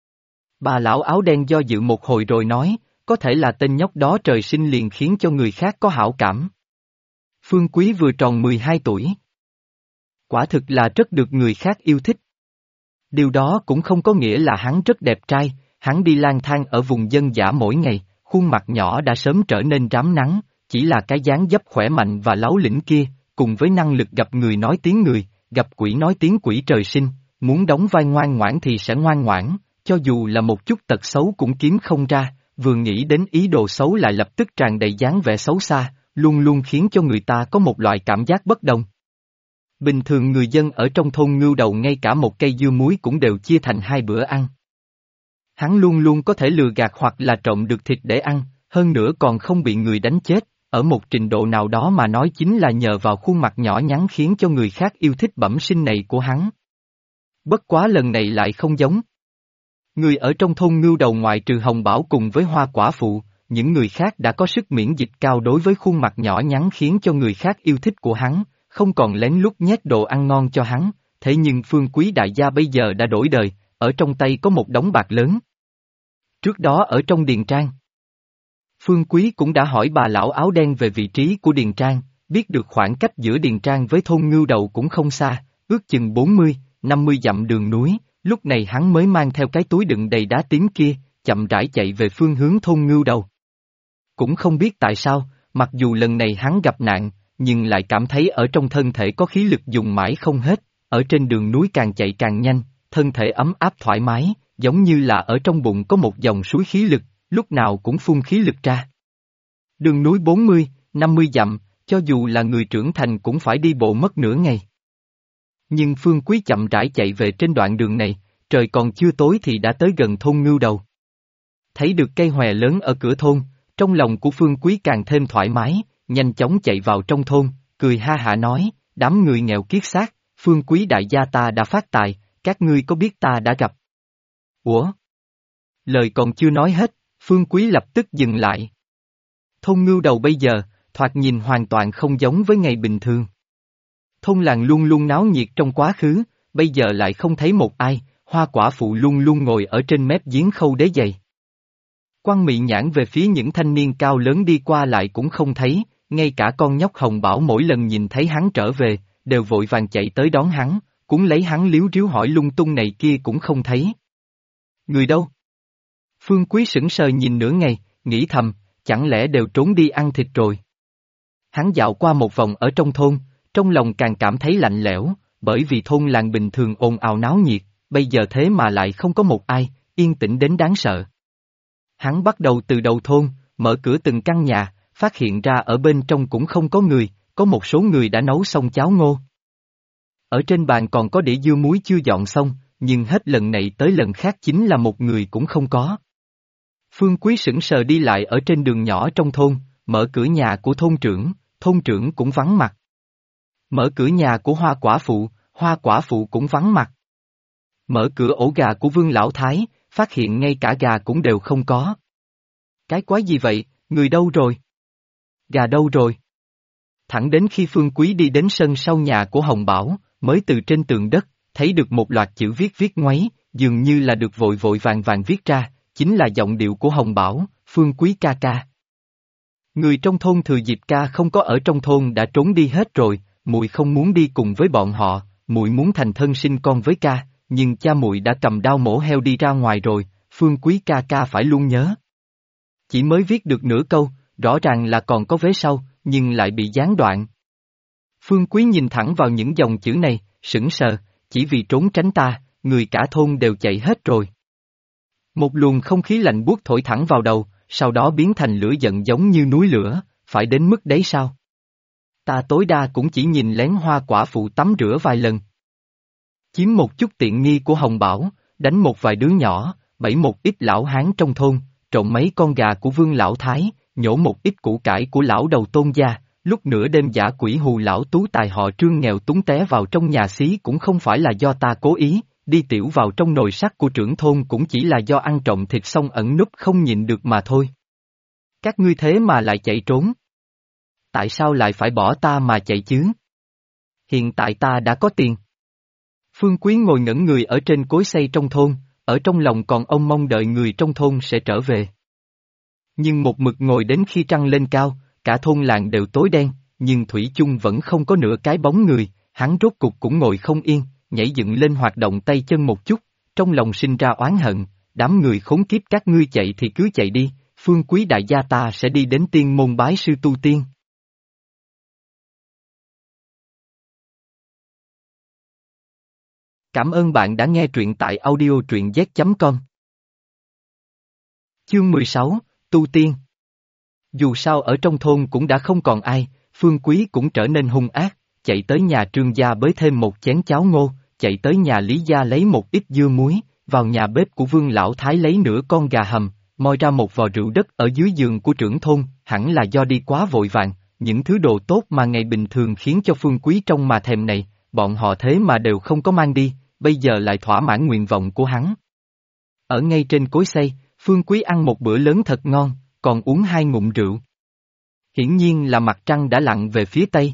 Bà lão áo đen do dự một hồi rồi nói, có thể là tên nhóc đó trời sinh liền khiến cho người khác có hảo cảm. Phương Quý vừa tròn 12 tuổi. Quả thực là rất được người khác yêu thích. Điều đó cũng không có nghĩa là hắn rất đẹp trai, hắn đi lang thang ở vùng dân dã mỗi ngày, khuôn mặt nhỏ đã sớm trở nên rám nắng, chỉ là cái dáng dấp khỏe mạnh và láu lĩnh kia, cùng với năng lực gặp người nói tiếng người, gặp quỷ nói tiếng quỷ trời sinh, muốn đóng vai ngoan ngoãn thì sẽ ngoan ngoãn, cho dù là một chút tật xấu cũng kiếm không ra, vừa nghĩ đến ý đồ xấu lại lập tức tràn đầy dáng vẻ xấu xa, luôn luôn khiến cho người ta có một loại cảm giác bất đồng. Bình thường người dân ở trong thôn Ngưu Đầu ngay cả một cây dưa muối cũng đều chia thành 2 bữa ăn. Hắn luôn luôn có thể lừa gạt hoặc là trộm được thịt để ăn, hơn nữa còn không bị người đánh chết, ở một trình độ nào đó mà nói chính là nhờ vào khuôn mặt nhỏ nhắn khiến cho người khác yêu thích bẩm sinh này của hắn. Bất quá lần này lại không giống. Người ở trong thôn Ngưu Đầu ngoại trừ Hồng Bảo cùng với Hoa Quả Phụ, những người khác đã có sức miễn dịch cao đối với khuôn mặt nhỏ nhắn khiến cho người khác yêu thích của hắn, không còn lén lút nhét đồ ăn ngon cho hắn, thế nhưng Phương Quý đại gia bây giờ đã đổi đời, ở trong tay có một đống bạc lớn. Trước đó ở trong điền trang, Phương Quý cũng đã hỏi bà lão áo đen về vị trí của điền trang, biết được khoảng cách giữa điền trang với thôn Ngưu Đầu cũng không xa, ước chừng 40-50 dặm đường núi, lúc này hắn mới mang theo cái túi đựng đầy đá tím kia, chậm rãi chạy về phương hướng thôn Ngưu Đầu. Cũng không biết tại sao, mặc dù lần này hắn gặp nạn, nhưng lại cảm thấy ở trong thân thể có khí lực dùng mãi không hết, ở trên đường núi càng chạy càng nhanh, thân thể ấm áp thoải mái, giống như là ở trong bụng có một dòng suối khí lực, lúc nào cũng phun khí lực ra. Đường núi 40-50 dặm, cho dù là người trưởng thành cũng phải đi bộ mất nửa ngày. Nhưng Phương Quý chậm rãi chạy về trên đoạn đường này, trời còn chưa tối thì đã tới gần thôn Ngưu Đầu. Thấy được cây hòe lớn ở cửa thôn, trong lòng của Phương Quý càng thêm thoải mái, nhanh chóng chạy vào trong thôn, cười ha hả nói, đám người nghèo kiết xác, Phương Quý đại gia ta đã phát tài, các ngươi có biết ta đã gặp. Ủa? Lời còn chưa nói hết, Phương Quý lập tức dừng lại. Thôn Ngưu Đầu bây giờ, thoạt nhìn hoàn toàn không giống với ngày bình thường. Thôn làng luôn luôn náo nhiệt trong quá khứ, bây giờ lại không thấy một ai, Hoa Quả Phụ luôn luôn ngồi ở trên mép giếng khâu đế giày. Quăng mị nhãn về phía những thanh niên cao lớn đi qua lại cũng không thấy, ngay cả con nhóc Hồng Bảo mỗi lần nhìn thấy hắn trở về, đều vội vàng chạy tới đón hắn, cuốn lấy hắn líu ríu hỏi lung tung này kia cũng không thấy. Người đâu? Phương Quý sững sờ nhìn nửa ngày, nghĩ thầm, chẳng lẽ đều trốn đi ăn thịt rồi. Hắn dạo qua một vòng ở trong thôn, trong lòng càng cảm thấy lạnh lẽo, bởi vì thôn làng bình thường ồn ào náo nhiệt, bây giờ thế mà lại không có một ai, yên tĩnh đến đáng sợ. Hắn bắt đầu từ đầu thôn, mở cửa từng căn nhà, phát hiện ra ở bên trong cũng không có người, có một số người đã nấu xong cháo ngô. Ở trên bàn còn có đĩa dưa muối chưa dọn xong, nhưng hết lần này tới lần khác chính là một người cũng không có. Phương Quý sững sờ đi lại ở trên đường nhỏ trong thôn, mở cửa nhà của thôn trưởng cũng vắng mặt. Mở cửa nhà của Hoa Quả Phụ cũng vắng mặt. Mở cửa ổ gà của Vương Lão Thái, phát hiện ngay cả gà cũng đều không có. Cái quái gì vậy, người đâu rồi? Gà đâu rồi? Thẳng đến khi Phương Quý đi đến sân sau nhà của Hồng Bảo, mới từ trên tường đất, thấy được một loạt chữ viết ngoáy, dường như là được vội vội vàng vàng viết ra, chính là giọng điệu của Hồng Bảo, Phương Quý ca ca. Người trong thôn Thừa Dịp ca không có ở trong thôn đã trốn đi hết rồi, muội không muốn đi cùng với bọn họ, muội muốn thành thân sinh con với ca, nhưng cha muội đã cầm đao mổ heo đi ra ngoài rồi, Phương Quý ca ca phải luôn nhớ. Chỉ mới viết được nửa câu, rõ ràng là còn có vế sau, nhưng lại bị gián đoạn. Phương Quý nhìn thẳng vào những dòng chữ này, sững sờ, chỉ vì trốn tránh ta, người cả thôn đều chạy hết rồi. Một luồng không khí lạnh buốt thổi thẳng vào đầu, sau đó biến thành lửa giận giống như núi lửa, phải đến mức đấy sao? Ta tối đa cũng chỉ nhìn lén Hoa Quả Phụ tắm rửa vài lần. Chiếm một chút tiện nghi của Hồng Bảo, đánh một vài đứa nhỏ, bẫy một ít lão hán trong thôn, trộn mấy con gà của Vương Lão Thái, nhổ một ít củ cải của lão đầu Tôn gia, lúc nửa đêm giả quỷ hù lão tú tài họ Trương nghèo túng té vào trong nhà xí cũng không phải là do ta cố ý, đi tiểu vào trong nồi sắt của trưởng thôn cũng chỉ là do ăn trộm thịt xong ẩn núp không nhịn được mà thôi. Các ngươi thế mà lại chạy trốn. Tại sao lại phải bỏ ta mà chạy chứ? Hiện tại ta đã có tiền. Phương Quý ngồi ngẩn người ở trên cối xay trong thôn, ở trong lòng còn ông mong đợi người trong thôn sẽ trở về. Nhưng một mực ngồi đến khi trăng lên cao, cả thôn làng đều tối đen, nhưng thủy chung vẫn không có nửa cái bóng người, hắn rốt cục cũng ngồi không yên, nhảy dựng lên hoạt động tay chân một chút, trong lòng sinh ra oán hận, đám người khốn kiếp các ngươi chạy thì cứ chạy đi, Phương Quý đại gia ta sẽ đi đến tiên môn bái sư tu tiên. Cảm ơn bạn đã nghe truyện tại audio truyện z.com. Chương 16, Tu Tiên. Dù sao ở trong thôn cũng đã không còn ai, Phương Quý cũng trở nên hung ác, chạy tới nhà Trương gia bới thêm một chén cháo ngô, chạy tới nhà Lý gia lấy một ít dưa muối, vào nhà bếp của Vương Lão Thái lấy nửa con gà hầm, moi ra một vò rượu đất ở dưới giường của trưởng thôn, hẳn là do đi quá vội vàng, những thứ đồ tốt mà ngày bình thường khiến cho Phương Quý trông mà thèm này, bọn họ thế mà đều không có mang đi, bây giờ lại thỏa mãn nguyện vọng của hắn. Ở ngay trên cối xay, Phương Quý ăn một bữa lớn thật ngon, còn uống 2 ngụm rượu. Hiển nhiên là mặt trăng đã lặn về phía tây.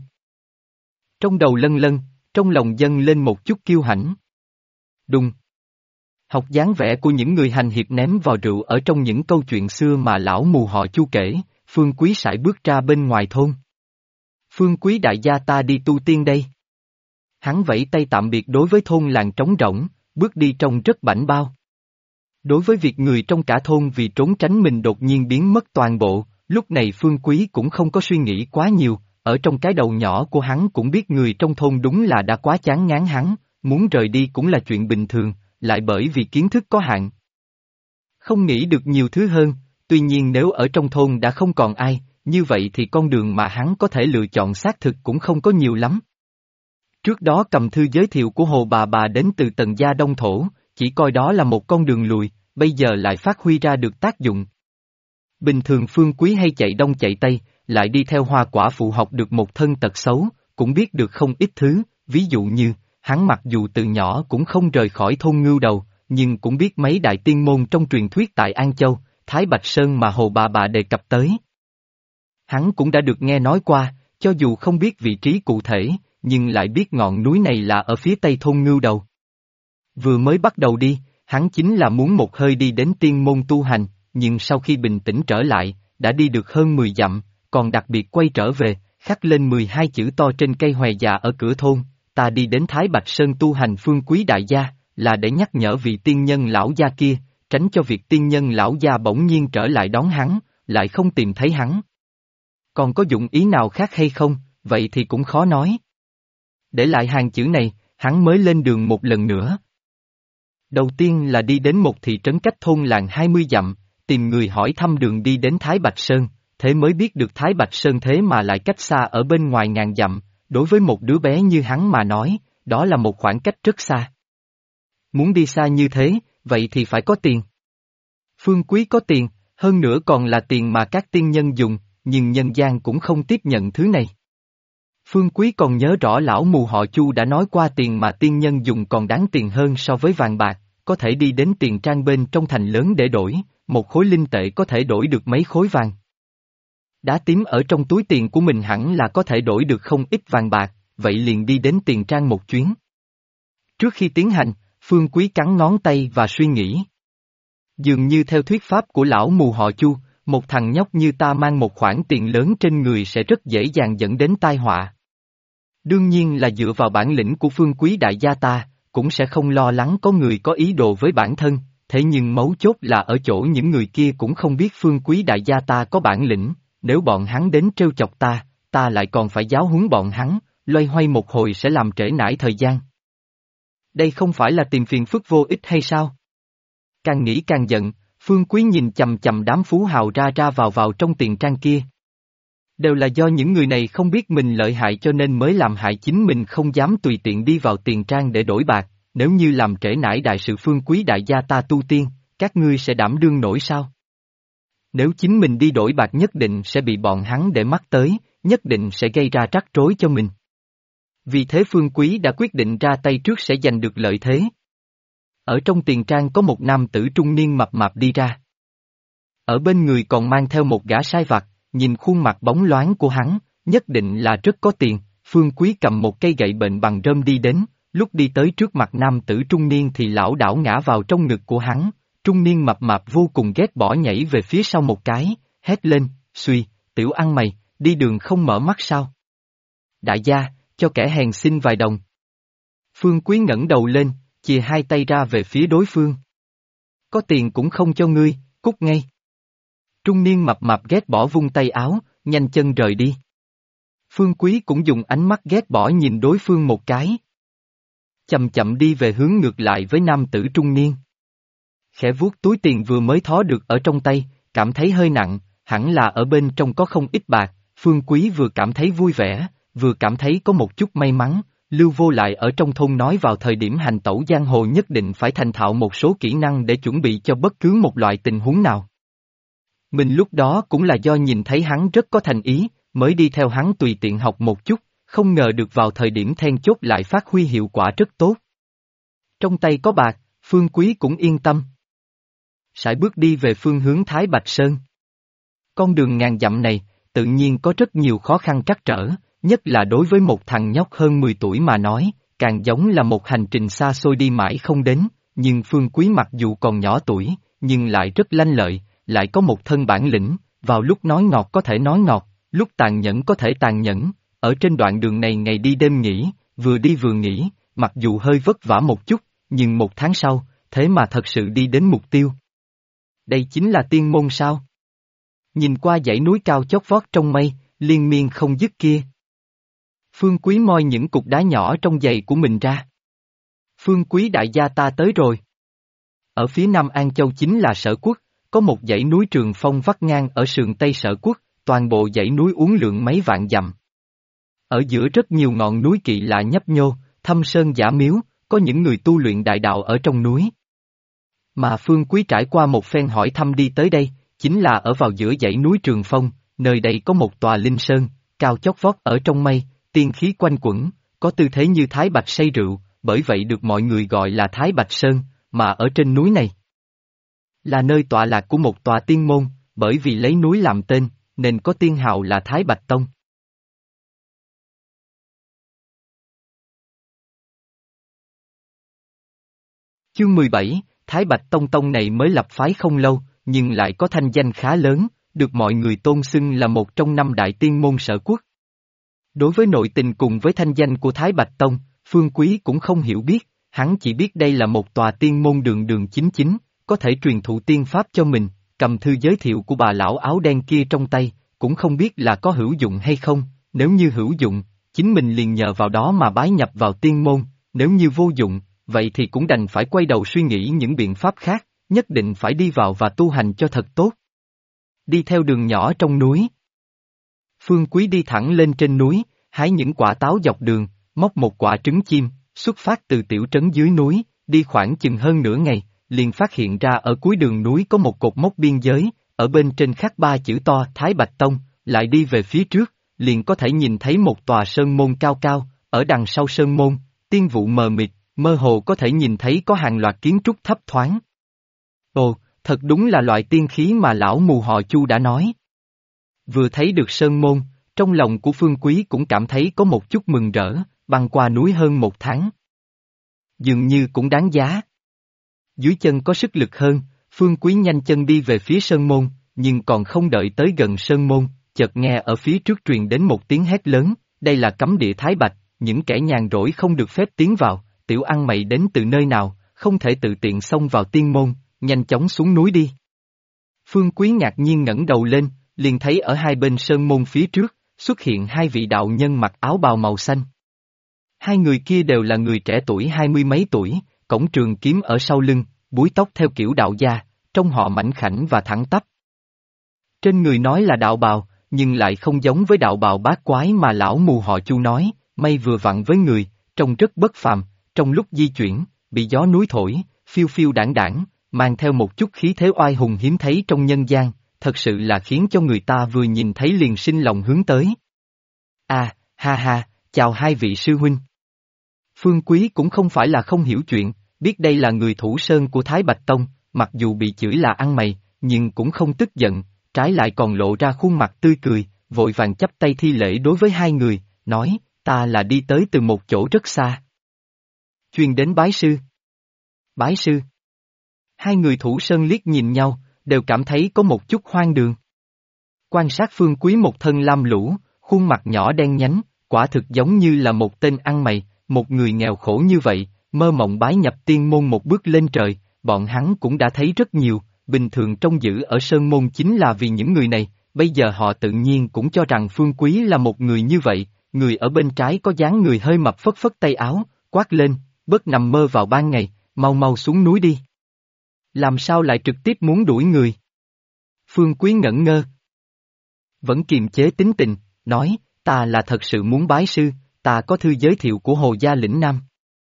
Trong đầu lân lân, trong lòng dâng lên một chút kiêu hãnh. Đùng. Học dáng vẻ của những người hành hiệp ném vào rượu ở trong những câu chuyện xưa mà lão mù họ Chu kể, Phương Quý sải bước ra bên ngoài thôn. Phương Quý đại gia ta đi tu tiên đây. Hắn vẫy tay tạm biệt đối với thôn làng trống rỗng, bước đi trông rất bảnh bao. Đối với việc người trong cả thôn vì trốn tránh mình đột nhiên biến mất toàn bộ, lúc này Phương Quý cũng không có suy nghĩ quá nhiều, ở trong cái đầu nhỏ của hắn cũng biết người trong thôn đúng là đã quá chán ngán hắn, muốn rời đi cũng là chuyện bình thường, lại bởi vì kiến thức có hạn. Không nghĩ được nhiều thứ hơn, tuy nhiên nếu ở trong thôn đã không còn ai, như vậy thì con đường mà hắn có thể lựa chọn xác thực cũng không có nhiều lắm. Trước đó cầm thư giới thiệu của Hồ bà đến từ Tần gia Đông Thổ, chỉ coi đó là một con đường lùi, bây giờ lại phát huy ra được tác dụng. Bình thường Phương Quý hay chạy đông chạy tây, lại đi theo Hoa quả phụ học được một thân tật xấu, cũng biết được không ít thứ, ví dụ như, hắn mặc dù từ nhỏ cũng không rời khỏi thôn Ngưu Đầu, nhưng cũng biết mấy đại tiên môn trong truyền thuyết tại An Châu, Thái Bạch Sơn mà Hồ bà đề cập tới. Hắn cũng đã được nghe nói qua, cho dù không biết vị trí cụ thể, nhưng lại biết ngọn núi này là ở phía tây thôn Ngưu Đầu. Vừa mới bắt đầu đi, hắn chính là muốn một hơi đi đến tiên môn tu hành, nhưng sau khi bình tĩnh trở lại, đã đi được hơn 10 dặm, còn đặc biệt quay trở về, khắc lên 12 chữ to trên cây hòe già ở cửa thôn, ta đi đến Thái Bạch Sơn tu hành Phương Quý đại gia, là để nhắc nhở vị tiên nhân lão gia kia, tránh cho việc tiên nhân lão gia bỗng nhiên trở lại đón hắn, lại không tìm thấy hắn. Còn có dụng ý nào khác hay không, vậy thì cũng khó nói. Để lại hàng chữ này, hắn mới lên đường một lần nữa. Đầu tiên là đi đến một thị trấn cách thôn làng 20 dặm, tìm người hỏi thăm đường đi đến Thái Bạch Sơn, thế mới biết được Thái Bạch Sơn thế mà lại cách xa ở bên ngoài ngàn dặm, đối với một đứa bé như hắn mà nói, đó là một khoảng cách rất xa. Muốn đi xa như thế, vậy thì phải có tiền. Phương Quý có tiền, hơn nữa còn là tiền mà các tiên nhân dùng, nhưng nhân gian cũng không tiếp nhận thứ này. Phương Quý còn nhớ rõ lão mù họ Chu đã nói qua tiền mà tiên nhân dùng còn đáng tiền hơn so với vàng bạc, có thể đi đến tiền trang bên trong thành lớn để đổi, một khối linh tệ có thể đổi được mấy khối vàng. Đá tím ở trong túi tiền của mình hẳn là có thể đổi được không ít vàng bạc, vậy liền đi đến tiền trang một chuyến. Trước khi tiến hành, Phương Quý cắn ngón tay và suy nghĩ. Dường như theo thuyết pháp của lão mù họ Chu, một thằng nhóc như ta mang một khoản tiền lớn trên người sẽ rất dễ dàng dẫn đến tai họa. Đương nhiên là dựa vào bản lĩnh của Phương Quý đại gia ta, cũng sẽ không lo lắng có người có ý đồ với bản thân, thế nhưng mấu chốt là ở chỗ những người kia cũng không biết Phương Quý đại gia ta có bản lĩnh, nếu bọn hắn đến trêu chọc ta, ta lại còn phải giáo huấn bọn hắn, loay hoay một hồi sẽ làm trễ nải thời gian. Đây không phải là tìm phiền phức vô ích hay sao? Càng nghĩ càng giận, Phương Quý nhìn chầm chầm đám phú hào ra vào trong tiền trang kia. Đều là do những người này không biết mình lợi hại cho nên mới làm hại chính mình không dám tùy tiện đi vào tiền trang để đổi bạc, nếu như làm trễ nải đại sự Phương Quý đại gia ta tu tiên, các ngươi sẽ đảm đương nổi sao? Nếu chính mình đi đổi bạc nhất định sẽ bị bọn hắn để mắt tới, nhất định sẽ gây ra rắc rối cho mình. Vì thế Phương Quý đã quyết định ra tay trước sẽ giành được lợi thế. Ở trong tiền trang có một nam tử trung niên mập mạp đi ra. Ở bên người còn mang theo một gã sai vặt, nhìn khuôn mặt bóng loáng của hắn, nhất định là rất có tiền. Phương Quý cầm một cây gậy bệnh bằng rơm đi đến, lúc đi tới trước mặt nam tử trung niên thì lão đảo ngã vào trong ngực của hắn, trung niên mập mạp vô cùng ghét bỏ nhảy về phía sau một cái, hét lên, suy, tiểu ăn mày, đi đường không mở mắt sao? Đại gia, cho kẻ hèn xin vài đồng. Phương Quý ngẩng đầu lên, chìa hai tay ra về phía đối phương. Có tiền cũng không cho ngươi, cút ngay. Trung niên mập mạp ghét bỏ vung tay áo, nhanh chân rời đi. Phương Quý cũng dùng ánh mắt ghét bỏ nhìn đối phương một cái. Chậm chậm đi về hướng ngược lại với nam tử trung niên. Khẽ vuốt túi tiền vừa mới thó được ở trong tay, cảm thấy hơi nặng, hẳn là ở bên trong có không ít bạc, Phương Quý vừa cảm thấy vui vẻ, vừa cảm thấy có một chút may mắn, Lưu Vô lại ở trong thôn nói vào thời điểm hành tẩu giang hồ nhất định phải thành thạo một số kỹ năng để chuẩn bị cho bất cứ một loại tình huống nào. Mình lúc đó cũng là do nhìn thấy hắn rất có thành ý, mới đi theo hắn tùy tiện học một chút, không ngờ được vào thời điểm then chốt lại phát huy hiệu quả rất tốt. Trong tay có bạc, Phương Quý cũng yên tâm. Sải bước đi về phương hướng Thái Bạch Sơn. Con đường ngàn dặm này, tự nhiên có rất nhiều khó khăn trắc trở, nhất là đối với một thằng nhóc hơn 10 tuổi mà nói, càng giống là một hành trình xa xôi đi mãi không đến, nhưng Phương Quý mặc dù còn nhỏ tuổi, nhưng lại rất lanh lợi, lại có một thân bản lĩnh, vào lúc nói ngọt có thể nói ngọt, lúc tàn nhẫn có thể tàn nhẫn, ở trên đoạn đường này ngày đi đêm nghỉ, vừa đi vừa nghỉ, mặc dù hơi vất vả một chút, nhưng một tháng sau, thế mà thật sự đi đến mục tiêu. Đây chính là tiên môn sao? Nhìn qua dãy núi cao chót vót trong mây, liên miên không dứt kia. Phương Quý moi những cục đá nhỏ trong giày của mình ra. Phương Quý đại gia ta tới rồi. Ở phía nam An Châu chính là Sở Quốc, có một dãy núi Trường Phong vắt ngang ở sườn tây Sở Quốc, toàn bộ dãy núi uốn lượn mấy vạn dặm. Ở giữa rất nhiều ngọn núi kỳ lạ nhấp nhô, thâm sơn giả miếu, có những người tu luyện đại đạo ở trong núi. Mà Phương Quý trải qua một phen hỏi thăm đi tới đây, chính là ở vào giữa dãy núi Trường Phong, nơi đây có một tòa linh sơn, cao chót vót ở trong mây, tiên khí quanh quẩn, có tư thế như Thái Bạch say rượu, bởi vậy được mọi người gọi là Thái Bạch Sơn, mà ở trên núi này là nơi tọa lạc của một tòa tiên môn, bởi vì lấy núi làm tên, nên có tiên hào là Thái Bạch Tông. Chương 17, Thái Bạch Tông này mới lập phái không lâu, nhưng lại có thanh danh khá lớn, được mọi người tôn xưng là một trong 5 đại tiên môn Sở Quốc. Đối với nội tình cùng với thanh danh của Thái Bạch Tông, Phương Quý cũng không hiểu biết, hắn chỉ biết đây là một tòa tiên môn đường đường chính chính, có thể truyền thụ tiên pháp cho mình, cầm thư giới thiệu của bà lão áo đen kia trong tay, cũng không biết là có hữu dụng hay không, nếu như hữu dụng, chính mình liền nhờ vào đó mà bái nhập vào tiên môn, nếu như vô dụng, vậy thì cũng đành phải quay đầu suy nghĩ những biện pháp khác, nhất định phải đi vào và tu hành cho thật tốt. Đi theo đường nhỏ trong núi. Phương Quý đi thẳng lên trên núi, hái những quả táo dọc đường, móc một quả trứng chim, xuất phát từ tiểu trấn dưới núi, đi khoảng chừng hơn nửa ngày, liền phát hiện ra ở cuối đường núi có một cột mốc biên giới, ở bên trên khắc 3 chữ to Thái Bạch Tông, lại đi về phía trước, liền có thể nhìn thấy một tòa sơn môn cao cao, ở đằng sau sơn môn, tiên vụ mờ mịt, mơ hồ có thể nhìn thấy có hàng loạt kiến trúc thấp thoáng. Ồ, thật đúng là loại tiên khí mà lão mù họ Chu đã nói. Vừa thấy được sơn môn, trong lòng của Phương Quý cũng cảm thấy có một chút mừng rỡ, băng qua núi hơn 1 tháng. Dường như cũng đáng giá. Dưới chân có sức lực hơn, Phương Quý nhanh chân đi về phía sơn môn, nhưng còn không đợi tới gần sơn môn, chợt nghe ở phía trước truyền đến một tiếng hét lớn, đây là cấm địa Thái Bạch, những kẻ nhàn rỗi không được phép tiến vào, tiểu ăn mày đến từ nơi nào, không thể tự tiện xông vào tiên môn, nhanh chóng xuống núi đi. Phương Quý ngạc nhiên ngẩng đầu lên, liền thấy ở hai bên sơn môn phía trước, xuất hiện 2 vị đạo nhân mặc áo bào màu xanh. 2 người kia đều là người trẻ tuổi 20 mấy tuổi, cổng trường kiếm ở sau lưng, búi tóc theo kiểu đạo gia, trông họ mảnh khảnh và thẳng tắp. Trên người nói là đạo bào, nhưng lại không giống với đạo bào bát quái mà lão mù họ Chu nói, mây vừa vặn với người, trông rất bất phàm, trong lúc di chuyển, bị gió núi thổi, phiêu phiêu đảng đảng, mang theo một chút khí thế oai hùng hiếm thấy trong nhân gian, thật sự là khiến cho người ta vừa nhìn thấy liền sinh lòng hướng tới. À, ha ha, chào hai vị sư huynh. Phương Quý cũng không phải là không hiểu chuyện, biết đây là người thủ sơn của Thái Bạch Tông, mặc dù bị chửi là ăn mày, nhưng cũng không tức giận, trái lại còn lộ ra khuôn mặt tươi cười, vội vàng chắp tay thi lễ đối với hai người, nói, ta là đi tới từ một chỗ rất xa. Chuyên đến bái sư. Bái sư. Hai người thủ sơn liếc nhìn nhau, đều cảm thấy có một chút hoang đường. Quan sát Phương Quý một thân lam lũ, khuôn mặt nhỏ đen nhánh, quả thực giống như là một tên ăn mày, một người nghèo khổ như vậy, mơ mộng bái nhập tiên môn một bước lên trời, bọn hắn cũng đã thấy rất nhiều, bình thường trông giữ ở sơn môn chính là vì những người này, bây giờ họ tự nhiên cũng cho rằng Phương Quý là một người như vậy, người ở bên trái có dáng người hơi mập phất phất tay áo, quát lên, bớt nằm mơ vào ban ngày, mau mau xuống núi đi. Làm sao lại trực tiếp muốn đuổi người? Phương Quý ngẩn ngơ. Vẫn kiềm chế tính tình, nói, ta là thật sự muốn bái sư, ta có thư giới thiệu của Hồ Gia Lĩnh Nam.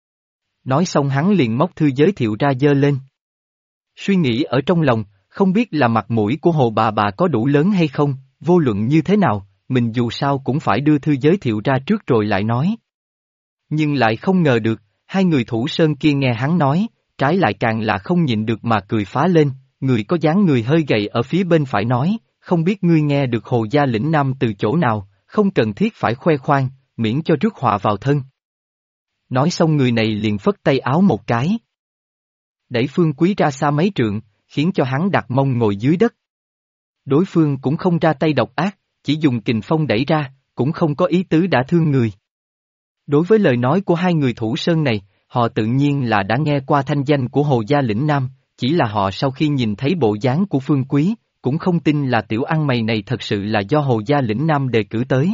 Nói xong hắn liền móc thư giới thiệu ra giơ lên. Suy nghĩ ở trong lòng, không biết là mặt mũi của Hồ bà có đủ lớn hay không, vô luận như thế nào, mình dù sao cũng phải đưa thư giới thiệu ra trước rồi lại nói. Nhưng lại không ngờ được, hai người thủ sơn kia nghe hắn nói, trái lại càng là không nhịn được mà cười phá lên, người có dáng người hơi gầy ở phía bên phải nói, không biết ngươi nghe được Hồ Gia Lĩnh Nam từ chỗ nào, không cần thiết phải khoe khoang, miễn cho rước họa vào thân. Nói xong người này liền phất tay áo một cái. Đẩy Phương Quý ra xa mấy trượng, khiến cho hắn đặt mông ngồi dưới đất. Đối phương cũng không ra tay độc ác, chỉ dùng kình phong đẩy ra, cũng không có ý tứ đã thương người. Đối với lời nói của hai người thủ sơn này, họ tự nhiên là đã nghe qua thanh danh của Hồ Gia Lĩnh Nam, chỉ là họ sau khi nhìn thấy bộ dáng của Phương Quý, cũng không tin là tiểu ăn mày này thật sự là do Hồ Gia Lĩnh Nam đề cử tới.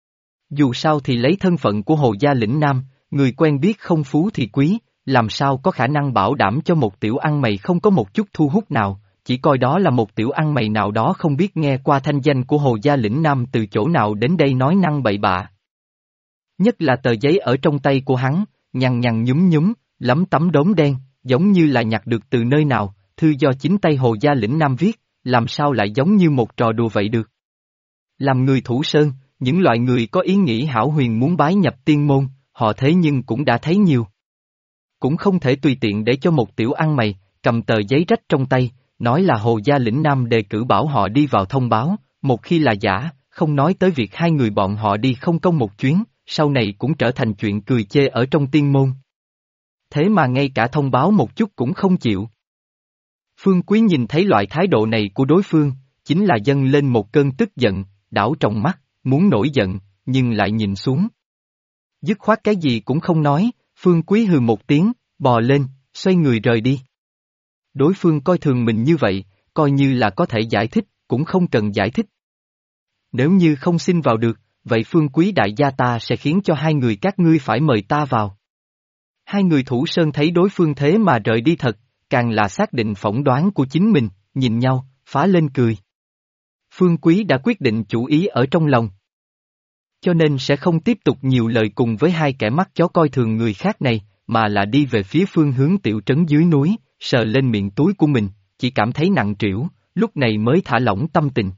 Dù sao thì lấy thân phận của Hồ Gia Lĩnh Nam, người quen biết không phú thì quý, làm sao có khả năng bảo đảm cho một tiểu ăn mày không có một chút thu hút nào, chỉ coi đó là một tiểu ăn mày nào đó không biết nghe qua thanh danh của Hồ Gia Lĩnh Nam từ chỗ nào đến đây nói năng bậy bạ. Nhất là tờ giấy ở trong tay của hắn, nhằn nhằn nhúm nhúm, lấm tấm đốm đen, giống như là nhặt được từ nơi nào, thư do chính tay Hồ Gia Lĩnh Nam viết, làm sao lại giống như một trò đùa vậy được. Làm người thủ sơn, những loại người có ý nghĩ hão huyền muốn bái nhập tiên môn, họ thế nhưng cũng đã thấy nhiều. Cũng không thể tùy tiện để cho một tiểu ăn mày, cầm tờ giấy rách trong tay, nói là Hồ Gia Lĩnh Nam đề cử bảo họ đi vào thông báo, một khi là giả, không nói tới việc hai người bọn họ đi không công một chuyến, sau này cũng trở thành chuyện cười chê ở trong tiên môn. Thế mà ngay cả thông báo một chút cũng không chịu. Phương Quý nhìn thấy loại thái độ này của đối phương, chính là dâng lên một cơn tức giận, đảo trong mắt, muốn nổi giận, nhưng lại nhìn xuống. Dứt khoát cái gì cũng không nói, Phương Quý hừ một tiếng, bò lên, xoay người rời đi. Đối phương coi thường mình như vậy, coi như là có thể giải thích, cũng không cần giải thích. Nếu như không xin vào được, vậy Phương Quý đại gia ta sẽ khiến cho hai người các ngươi phải mời ta vào. Hai người thủ sơn thấy đối phương thế mà rời đi thật, càng là xác định phỏng đoán của chính mình, nhìn nhau, phá lên cười. Phương Quý đã quyết định chủ ý ở trong lòng. Cho nên sẽ không tiếp tục nhiều lời cùng với hai kẻ mắt chó coi thường người khác này, mà là đi về phía phương hướng tiểu trấn dưới núi, sờ lên miệng túi của mình, chỉ cảm thấy nặng trĩu, lúc này mới thả lỏng tâm tình.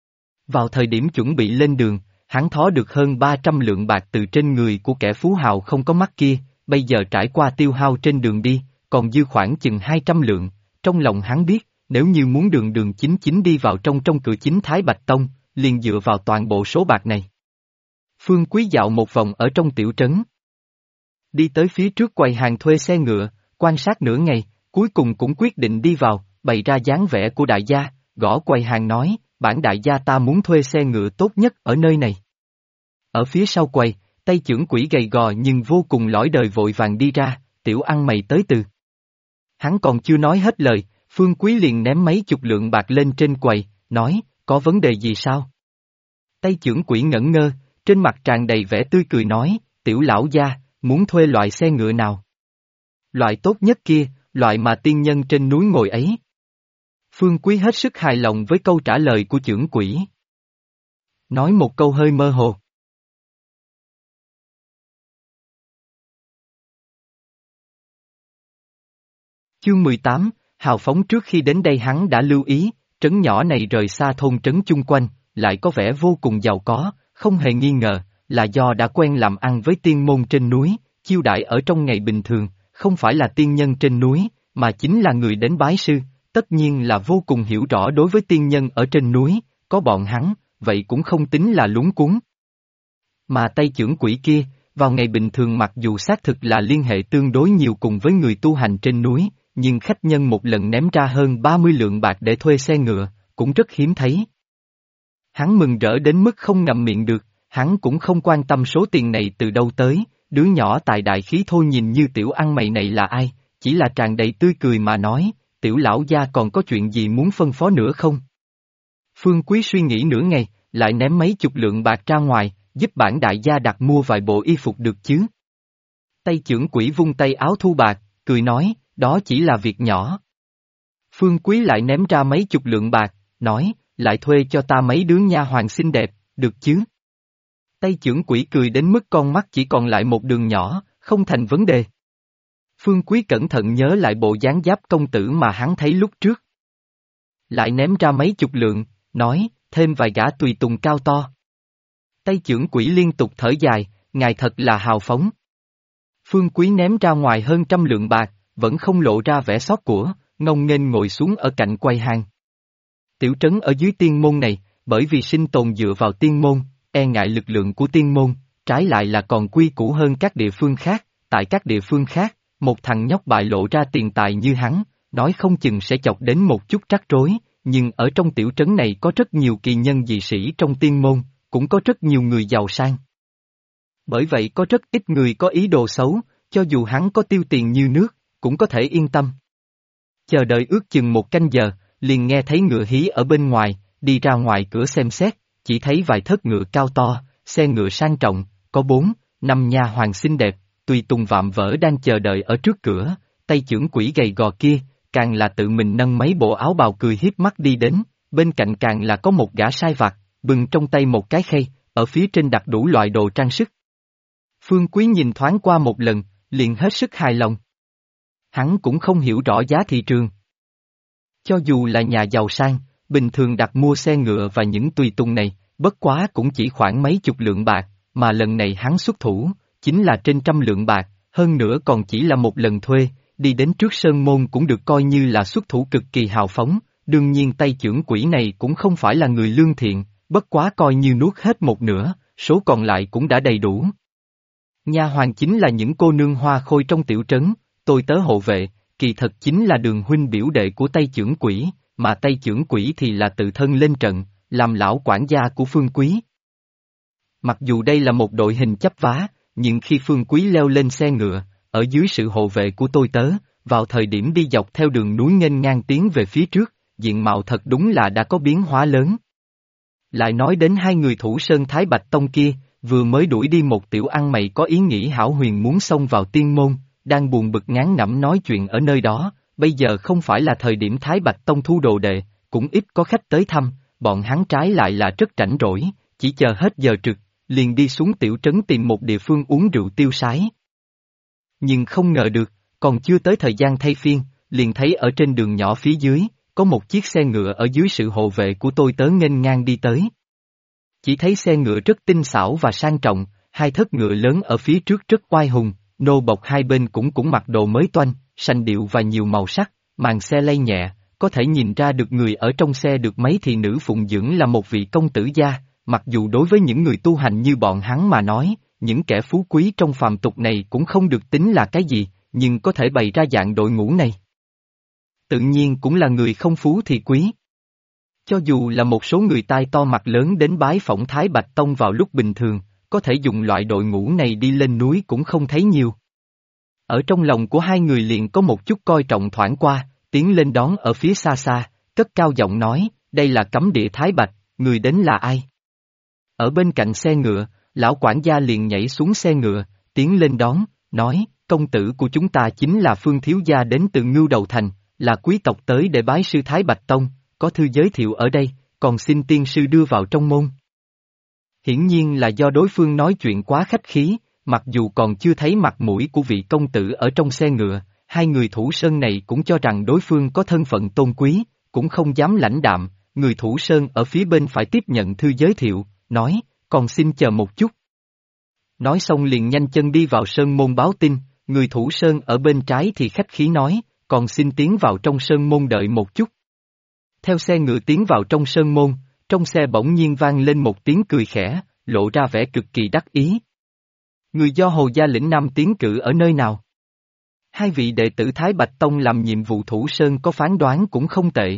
Vào thời điểm chuẩn bị lên đường, hắn thó được hơn 300 lượng bạc từ trên người của kẻ phú hào không có mắt kia, bây giờ trải qua tiêu hao trên đường đi, còn dư khoảng chừng 200 lượng, trong lòng hắn biết, nếu như muốn đường đường chính chính đi vào trong cửa chính Thái Bạch Tông, liền dựa vào toàn bộ số bạc này. Phương Quý dạo một vòng ở trong tiểu trấn. Đi tới phía trước quầy hàng thuê xe ngựa, quan sát nửa ngày, cuối cùng cũng quyết định đi vào, bày ra dáng vẻ của đại gia, gõ quầy hàng nói, bản đại gia ta muốn thuê xe ngựa tốt nhất ở nơi này. Ở phía sau quầy, tay chưởng quỷ gầy gò nhưng vô cùng lõi đời vội vàng đi ra, tiểu ăn mày tới từ. Hắn còn chưa nói hết lời, Phương Quý liền ném mấy chục lượng bạc lên trên quầy, nói, có vấn đề gì sao? Tay chưởng quỷ ngẩn ngơ, trên mặt tràn đầy vẻ tươi cười nói, tiểu lão gia, muốn thuê loại xe ngựa nào? Loại tốt nhất kia, loại mà tiên nhân trên núi ngồi ấy. Phương Quý hết sức hài lòng với câu trả lời của chưởng quỷ. Nói một câu hơi mơ hồ. Chương 18, hào phóng trước khi đến đây hắn đã lưu ý, trấn nhỏ này rời xa thôn trấn chung quanh, lại có vẻ vô cùng giàu có, không hề nghi ngờ, là do đã quen làm ăn với tiên môn trên núi, chiêu đãi ở trong ngày bình thường, không phải là tiên nhân trên núi, mà chính là người đến bái sư, tất nhiên là vô cùng hiểu rõ đối với tiên nhân ở trên núi, có bọn hắn, vậy cũng không tính là luống cuống. Mà tay chưởng quỷ kia, vào ngày bình thường mặc dù xác thực là liên hệ tương đối nhiều cùng với người tu hành trên núi, nhưng khách nhân một lần ném ra hơn 30 lượng bạc để thuê xe ngựa, cũng rất hiếm thấy. Hắn mừng rỡ đến mức không ngậm miệng được, hắn cũng không quan tâm số tiền này từ đâu tới, đứa nhỏ tài đại khí thô nhìn như tiểu ăn mày này là ai, chỉ là tràn đầy tươi cười mà nói, tiểu lão gia còn có chuyện gì muốn phân phó nữa không? Phương Quý suy nghĩ nửa ngày, lại ném mấy chục lượng bạc ra ngoài, giúp bản đại gia đặt mua vài bộ y phục được chứ? Tay chưởng quỷ vung tay áo thu bạc, cười nói, đó chỉ là việc nhỏ. Phương Quý lại ném ra mấy chục lượng bạc, nói, lại thuê cho ta mấy đứa nha hoàn xinh đẹp, được chứ? Tay chưởng quỷ cười đến mức con mắt chỉ còn lại một đường nhỏ, không thành vấn đề. Phương Quý cẩn thận nhớ lại bộ dáng giáp công tử mà hắn thấy lúc trước. Lại ném ra mấy chục lượng, nói, thêm vài gã tùy tùng cao to. Tay chưởng quỷ liên tục thở dài, ngài thật là hào phóng. Phương Quý ném ra ngoài hơn 100 lượng bạc, vẫn không lộ ra vẻ xót của, ngông nghênh ngồi xuống ở cạnh quầy hàng. Tiểu trấn ở dưới tiên môn này, bởi vì sinh tồn dựa vào tiên môn, e ngại lực lượng của tiên môn, trái lại là còn quy củ hơn các địa phương khác, tại các địa phương khác, một thằng nhóc bại lộ ra tiền tài như hắn, nói không chừng sẽ chọc đến một chút rắc rối, nhưng ở trong tiểu trấn này có rất nhiều kỳ nhân dị sĩ trong tiên môn, cũng có rất nhiều người giàu sang. Bởi vậy có rất ít người có ý đồ xấu, cho dù hắn có tiêu tiền như nước, cũng có thể yên tâm. Chờ đợi ước chừng 1 canh giờ, liền nghe thấy ngựa hí ở bên ngoài, đi ra ngoài cửa xem xét, chỉ thấy vài thớt ngựa cao to, xe ngựa sang trọng, có 4-5 nha hoàn xinh đẹp, tùy tùng vạm vỡ đang chờ đợi ở trước cửa, tay chưởng quỷ gầy gò kia, càng là tự mình nâng mấy bộ áo bào cười hiếp mắt đi đến, bên cạnh càng là có một gã sai vặt, bưng trong tay một cái khay, ở phía trên đặt đủ loại đồ trang sức. Phương Quý nhìn thoáng qua một lần, liền hết sức hài lòng. Hắn cũng không hiểu rõ giá thị trường. Cho dù là nhà giàu sang, bình thường đặt mua xe ngựa và những tùy tùng này, bất quá cũng chỉ khoảng mấy chục lượng bạc, mà lần này hắn xuất thủ, chính là trên 100 lượng bạc, hơn nữa còn chỉ là một lần thuê, đi đến trước sơn môn cũng được coi như là xuất thủ cực kỳ hào phóng, đương nhiên tay chưởng quỷ này cũng không phải là người lương thiện, bất quá coi như nuốt hết một nửa, số còn lại cũng đã đầy đủ. Nha hoàn chính là những cô nương hoa khôi trong tiểu trấn, tôi tớ hộ vệ, kỳ thật chính là Đường huynh biểu đệ của tay chưởng quỷ, mà tay chưởng quỷ thì là tự thân lên trận, làm lão quản gia của Phương Quý. Mặc dù đây là một đội hình chấp vá, nhưng khi Phương Quý leo lên xe ngựa, ở dưới sự hộ vệ của tôi tớ, vào thời điểm đi dọc theo đường núi nghênh ngang tiến về phía trước, diện mạo thật đúng là đã có biến hóa lớn. Lại nói đến hai người thủ sơn Thái Bạch Tông kia, vừa mới đuổi đi một tiểu ăn mày có ý nghĩ hão huyền muốn xông vào tiên môn, đang buồn bực ngán ngẩm nói chuyện ở nơi đó, bây giờ không phải là thời điểm Thái Bạch Tông thu đồ đệ, cũng ít có khách tới thăm, bọn hắn trái lại là rất rảnh rỗi, chỉ chờ hết giờ trực, liền đi xuống tiểu trấn tìm một địa phương uống rượu tiêu sái. Nhưng không ngờ được, còn chưa tới thời gian thay phiên, liền thấy ở trên đường nhỏ phía dưới, có một chiếc xe ngựa ở dưới sự hộ vệ của tôi tớ nghênh ngang đi tới. Chỉ thấy xe ngựa rất tinh xảo và sang trọng, hai thớt ngựa lớn ở phía trước rất oai hùng, nô bộc hai bên cũng mặc đồ mới toanh, sành điệu và nhiều màu sắc, màn xe lay nhẹ, có thể nhìn ra được người ở trong xe được mấy thị nữ phụng dưỡng là một vị công tử gia, mặc dù đối với những người tu hành như bọn hắn mà nói, những kẻ phú quý trong phàm tục này cũng không được tính là cái gì, nhưng có thể bày ra dạng đội ngũ này. Tự nhiên cũng là người không phú thì quý. Cho dù là một số người tai to mặt lớn đến bái phỏng Thái Bạch Tông vào lúc bình thường, có thể dùng loại đội ngũ này đi lên núi cũng không thấy nhiều. Ở trong lòng của hai người liền có một chút coi trọng thoảng qua, tiến lên đón ở phía xa xa, cất cao giọng nói, đây là cấm địa Thái Bạch, người đến là ai? Ở bên cạnh xe ngựa, lão quản gia liền nhảy xuống xe ngựa, tiến lên đón, nói, công tử của chúng ta chính là Phương thiếu gia đến từ Ngưu Đầu Thành, là quý tộc tới để bái sư Thái Bạch Tông, có thư giới thiệu ở đây, còn xin tiên sư đưa vào trong môn. Hiển nhiên là do đối phương nói chuyện quá khách khí, mặc dù còn chưa thấy mặt mũi của vị công tử ở trong xe ngựa, hai người thủ sơn này cũng cho rằng đối phương có thân phận tôn quý, cũng không dám lãnh đạm, người thủ sơn ở phía bên phải tiếp nhận thư giới thiệu, nói, còn xin chờ một chút. Nói xong liền nhanh chân đi vào sơn môn báo tin, người thủ sơn ở bên trái thì khách khí nói, còn xin tiến vào trong sơn môn đợi một chút. Theo xe ngựa tiến vào trong sơn môn, trong xe bỗng nhiên vang lên một tiếng cười khẽ, lộ ra vẻ cực kỳ đắc ý. Người do Hồ Gia lĩnh Nam tiến cử ở nơi nào? Hai vị đệ tử Thái Bạch Tông làm nhiệm vụ thủ sơn có phán đoán cũng không tệ.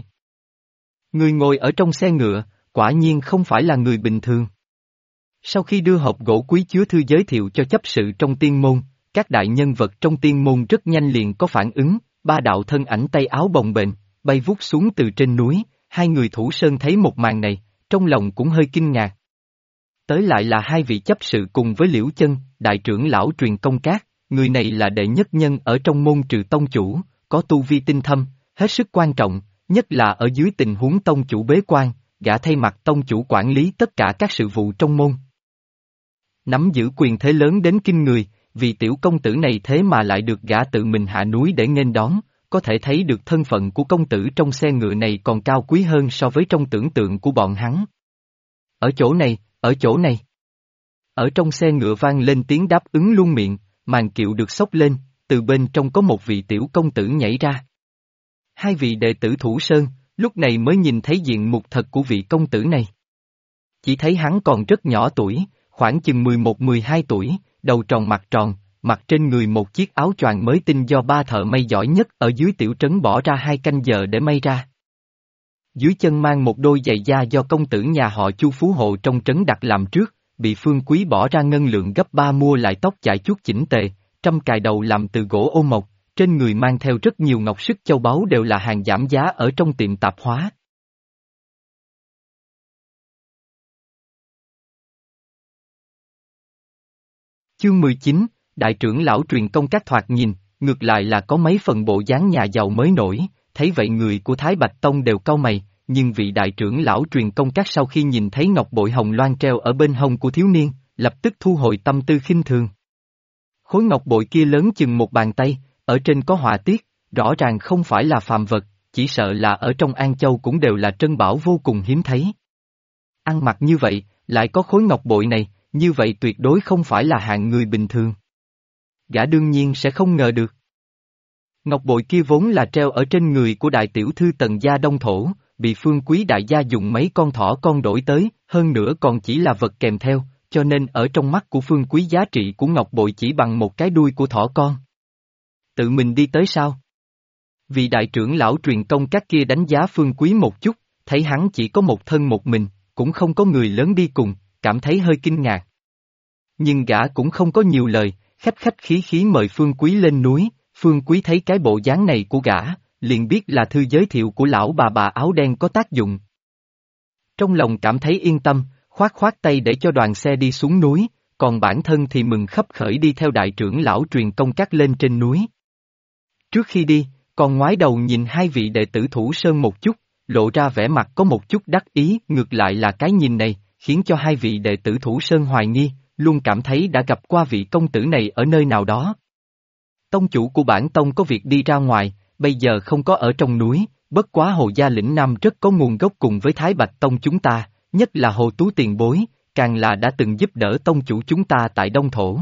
Người ngồi ở trong xe ngựa, quả nhiên không phải là người bình thường. Sau khi đưa hộp gỗ quý chứa thư giới thiệu cho chấp sự trong tiên môn, các đại nhân vật trong tiên môn rất nhanh liền có phản ứng, ba đạo thân ảnh tay áo bồng bềnh, bay vút xuống từ trên núi, hai người thủ sơn thấy một màn này, trong lòng cũng hơi kinh ngạc. Tới lại là hai vị chấp sự cùng với Liễu Chân, đại trưởng lão truyền công cát, người này là đệ nhất nhân ở trong môn trừ tông chủ, có tu vi tinh thâm, hết sức quan trọng, nhất là ở dưới tình huống tông chủ bế quan, gã thay mặt tông chủ quản lý tất cả các sự vụ trong môn. Nắm giữ quyền thế lớn đến kinh người, vì tiểu công tử này thế mà lại được gã tự mình hạ núi để nghênh đón, có thể thấy được thân phận của công tử trong xe ngựa này còn cao quý hơn so với trong tưởng tượng của bọn hắn. Ở chỗ này, ở chỗ này. Ở trong xe ngựa vang lên tiếng đáp ứng luôn miệng, màn kiệu được xốc lên, từ bên trong có một vị tiểu công tử nhảy ra. Hai vị đệ tử thủ sơn, lúc này mới nhìn thấy diện mục thật của vị công tử này. Chỉ thấy hắn còn rất nhỏ tuổi, khoảng chừng 11-12 tuổi, đầu tròn mặt tròn, mặc trên người một chiếc áo choàng mới tinh do ba thợ may giỏi nhất ở dưới tiểu trấn bỏ ra 2 canh giờ để may ra. Dưới chân mang một đôi giày da do công tử nhà họ Chu phú hộ trong trấn đặt làm trước, bị Phương Quý bỏ ra ngân lượng gấp 3 mua lại tóc chải chuốt chỉnh tề, trăm cài đầu làm từ gỗ ô mộc, trên người mang theo rất nhiều ngọc sức châu báu đều là hàng giảm giá ở trong tiệm tạp hóa. Chương 19, Đại trưởng lão truyền công các thoạt nhìn, ngược lại là có mấy phần bộ dáng nhà giàu mới nổi, thấy vậy người của Thái Bạch Tông đều cau mày, nhưng vị đại trưởng lão truyền công các sau khi nhìn thấy ngọc bội hồng loan treo ở bên hông của thiếu niên, lập tức thu hồi tâm tư khinh thường. Khối ngọc bội kia lớn chừng một bàn tay, ở trên có họa tiết, rõ ràng không phải là phàm vật, chỉ sợ là ở trong An Châu cũng đều là trân bảo vô cùng hiếm thấy. Ăn mặc như vậy, lại có khối ngọc bội này, như vậy tuyệt đối không phải là hạng người bình thường. Gã đương nhiên sẽ không ngờ được. Ngọc bội kia vốn là treo ở trên người của đại tiểu thư Tần gia Đông Thổ, bị Phương Quý đại gia dùng mấy con thỏ con đổi tới, hơn nữa còn chỉ là vật kèm theo, cho nên ở trong mắt của Phương Quý giá trị của ngọc bội chỉ bằng một cái đuôi của thỏ con. Tự mình đi tới sao? Vị đại trưởng lão truyền công các kia đánh giá Phương Quý một chút, thấy hắn chỉ có một thân một mình, cũng không có người lớn đi cùng, cảm thấy hơi kinh ngạc. Nhưng gã cũng không có nhiều lời, khách khách khí khí mời Phương Quý lên núi, Phương Quý thấy cái bộ dáng này của gã, liền biết là thư giới thiệu của lão bà áo đen có tác dụng. Trong lòng cảm thấy yên tâm, khoát khoát tay để cho đoàn xe đi xuống núi, còn bản thân thì mừng khấp khởi đi theo đại trưởng lão truyền công các lên trên núi. Trước khi đi, còn ngoái đầu nhìn hai vị đệ tử thủ sơn một chút, lộ ra vẻ mặt có một chút đắc ý, ngược lại là cái nhìn này, khiến cho hai vị đệ tử thủ sơn hoài nghi, luôn cảm thấy đã gặp qua vị công tử này ở nơi nào đó. Tông chủ của bản tông có việc đi ra ngoài, bây giờ không có ở trong núi, bất quá Hồ Gia lĩnh Nam rất có nguồn gốc cùng với Thái Bạch Tông chúng ta, nhất là Hồ Tú tiền bối, càng là đã từng giúp đỡ tông chủ chúng ta tại Đông Thổ.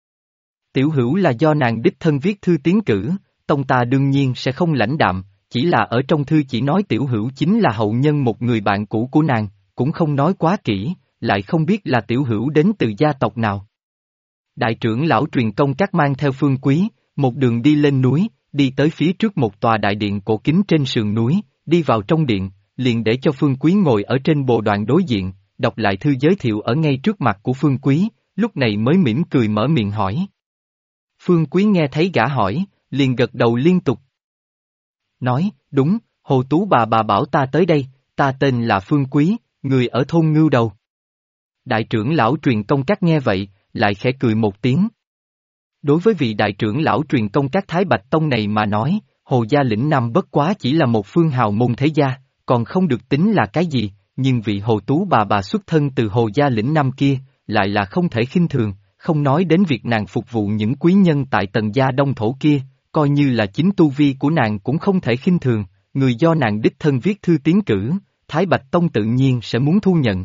Tiểu Hữu là do nàng đích thân viết thư tiến cử, tông ta đương nhiên sẽ không lãnh đạm, chỉ là ở trong thư chỉ nói Tiểu Hữu chính là hậu nhân một người bạn cũ của nàng, cũng không nói quá kỹ, lại không biết là Tiểu Hữu đến từ gia tộc nào. Đại trưởng lão truyền công các mang theo Phương Quý, một đường đi lên núi, đi tới phía trước một tòa đại điện cổ kính trên sườn núi, đi vào trong điện, liền để cho Phương Quý ngồi ở trên bồ đoàn đối diện, đọc lại thư giới thiệu ở ngay trước mặt của Phương Quý, lúc này mới mỉm cười mở miệng hỏi. Phương Quý nghe thấy gã hỏi, liền gật đầu liên tục. Nói, đúng, Hồ Tú bà bảo ta tới đây, ta tên là Phương Quý, người ở thôn Ngưu Đầu. Đại trưởng lão truyền công các nghe vậy, lại khẽ cười một tiếng. Đối với vị đại trưởng lão truyền công các Thái Bạch Tông này mà nói, Hồ Gia lĩnh Nam bất quá chỉ là một phương hào môn thế gia, còn không được tính là cái gì, nhưng vị Hồ Tú bà xuất thân từ Hồ Gia lĩnh Nam kia, lại là không thể khinh thường, không nói đến việc nàng phục vụ những quý nhân tại Tần gia Đông Thổ kia, coi như là chính tu vi của nàng cũng không thể khinh thường, người do nàng đích thân viết thư tiến cử, Thái Bạch Tông tự nhiên sẽ muốn thu nhận.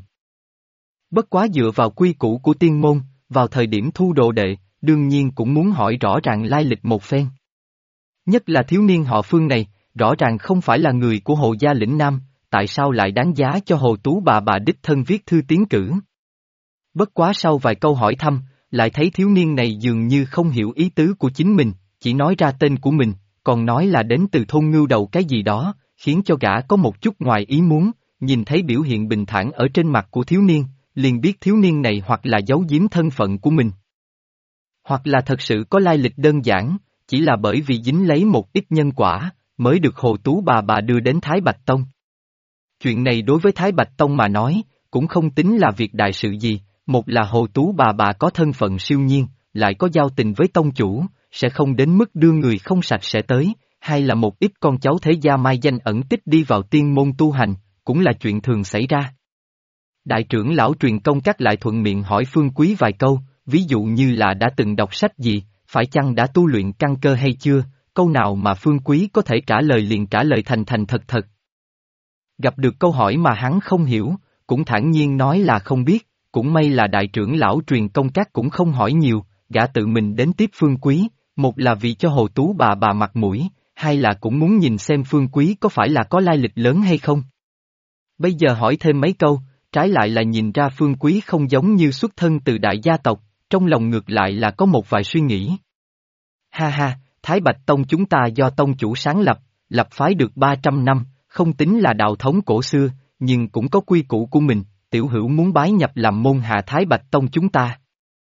Bất quá dựa vào quy củ của tiên môn, vào thời điểm thu đồ đệ, đương nhiên cũng muốn hỏi rõ ràng lai lịch một phen. Nhất là thiếu niên họ Phương này, rõ ràng không phải là người của Hồ gia lĩnh Nam, tại sao lại đáng giá cho Hồ Tú bà đích thân viết thư tiến cử. Bất quá sau vài câu hỏi thăm, lại thấy thiếu niên này dường như không hiểu ý tứ của chính mình, chỉ nói ra tên của mình, còn nói là đến từ thôn Ngưu Đầu cái gì đó, khiến cho gã có một chút ngoài ý muốn, nhìn thấy biểu hiện bình thản ở trên mặt của thiếu niên, liền biết thiếu niên này hoặc là giấu giếm thân phận của mình, hoặc là thật sự có lai lịch đơn giản, chỉ là bởi vì dính lấy một ít nhân quả, mới được Hồ Tú bà đưa đến Thái Bạch Tông. Chuyện này đối với Thái Bạch Tông mà nói, cũng không tính là việc đại sự gì, một là Hồ Tú bà có thân phận siêu nhiên, lại có giao tình với tông chủ, sẽ không đến mức đưa người không sạch sẽ tới, hay là một ít con cháu thế gia mai danh ẩn tích đi vào tiên môn tu hành, cũng là chuyện thường xảy ra. Đại trưởng lão truyền công các lại thuận miệng hỏi Phương Quý vài câu, ví dụ như là đã từng đọc sách gì, phải chăng đã tu luyện căn cơ hay chưa, câu nào mà Phương Quý có thể trả lời liền trả lời thành thành thật thật. Gặp được câu hỏi mà hắn không hiểu, cũng thản nhiên nói là không biết, cũng may là đại trưởng lão truyền công các cũng không hỏi nhiều, gã tự mình đến tiếp Phương Quý, một là vì cho Hồ Tú bà mặt mũi, hai là cũng muốn nhìn xem Phương Quý có phải là có lai lịch lớn hay không. Bây giờ hỏi thêm mấy câu, trái lại là nhìn ra Phương Quý không giống như xuất thân từ đại gia tộc, trong lòng ngược lại là có một vài suy nghĩ. Ha ha, Thái Bạch Tông chúng ta do tông chủ sáng lập, lập phái được 300 năm, không tính là đạo thống cổ xưa, nhưng cũng có quy củ của mình, tiểu hữu muốn bái nhập làm môn hạ Thái Bạch Tông chúng ta.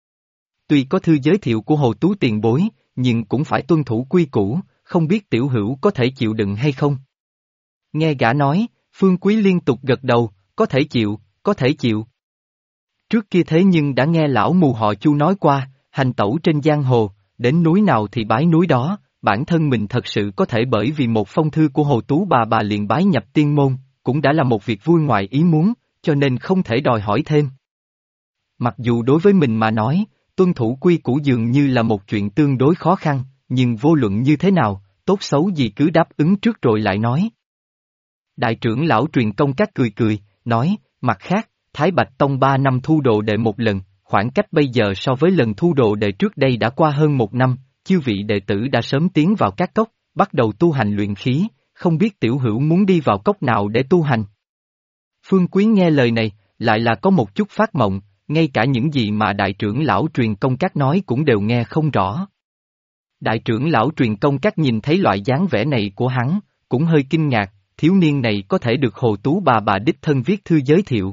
Tuy có thư giới thiệu của Hồ Tú tiền bối, nhưng cũng phải tuân thủ quy củ, không biết tiểu hữu có thể chịu đựng hay không. Nghe gã nói, Phương Quý liên tục gật đầu, có thể chịu, có thể chịu. Trước kia thế nhưng đã nghe lão mù họ Chu nói qua, hành tẩu trên giang hồ, đến núi nào thì bái núi đó, bản thân mình thật sự có thể bởi vì một phong thư của Hồ Tú bà liền bái nhập tiên môn, cũng đã là một việc vui ngoài ý muốn, cho nên không thể đòi hỏi thêm. Mặc dù đối với mình mà nói, tuân thủ quy củ dường như là một chuyện tương đối khó khăn, nhưng vô luận như thế nào, tốt xấu gì cứ đáp ứng trước rồi lại nói. Đại trưởng lão truyền công các cười, nói, mặt khác, Thái Bạch Tông 3 năm thu đồ đệ một lần, khoảng cách bây giờ so với lần thu đồ đệ trước đây đã qua hơn 1 năm, chư vị đệ tử đã sớm tiến vào các cốc, bắt đầu tu hành luyện khí, không biết tiểu hữu muốn đi vào cốc nào để tu hành. Phương Quý nghe lời này, lại là có một chút phát mộng, ngay cả những gì mà đại trưởng lão truyền công các nói cũng đều nghe không rõ. Đại trưởng lão truyền công các nhìn thấy loại dáng vẻ này của hắn, cũng hơi kinh ngạc, thiếu niên này có thể được Hồ Tú bà đích thân viết thư giới thiệu.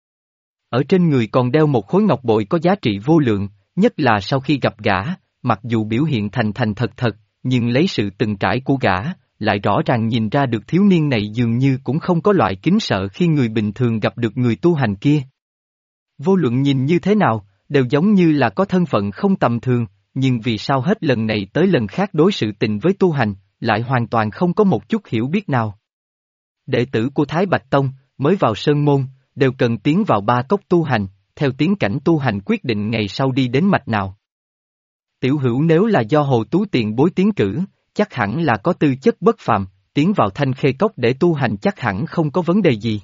Ở trên người còn đeo một khối ngọc bội có giá trị vô lượng, nhất là sau khi gặp gã, mặc dù biểu hiện thành thành thật thật, nhưng lấy sự từng trải của gã, lại rõ ràng nhìn ra được thiếu niên này dường như cũng không có loại kính sợ khi người bình thường gặp được người tu hành kia. Vô luận nhìn như thế nào, đều giống như là có thân phận không tầm thường, nhưng vì sao hết lần này tới lần khác đối sự tình với tu hành, lại hoàn toàn không có một chút hiểu biết nào. Đệ tử của Thái Bạch Tông, mới vào sơn môn, đều cần tiến vào 3 cốc tu hành, theo tiến cảnh tu hành quyết định ngày sau đi đến mạch nào. Tiểu hữu nếu là do Hồ Tú tiền bối tiến cử, chắc hẳn là có tư chất bất phàm, tiến vào Thanh Khê Cốc để tu hành chắc hẳn không có vấn đề gì.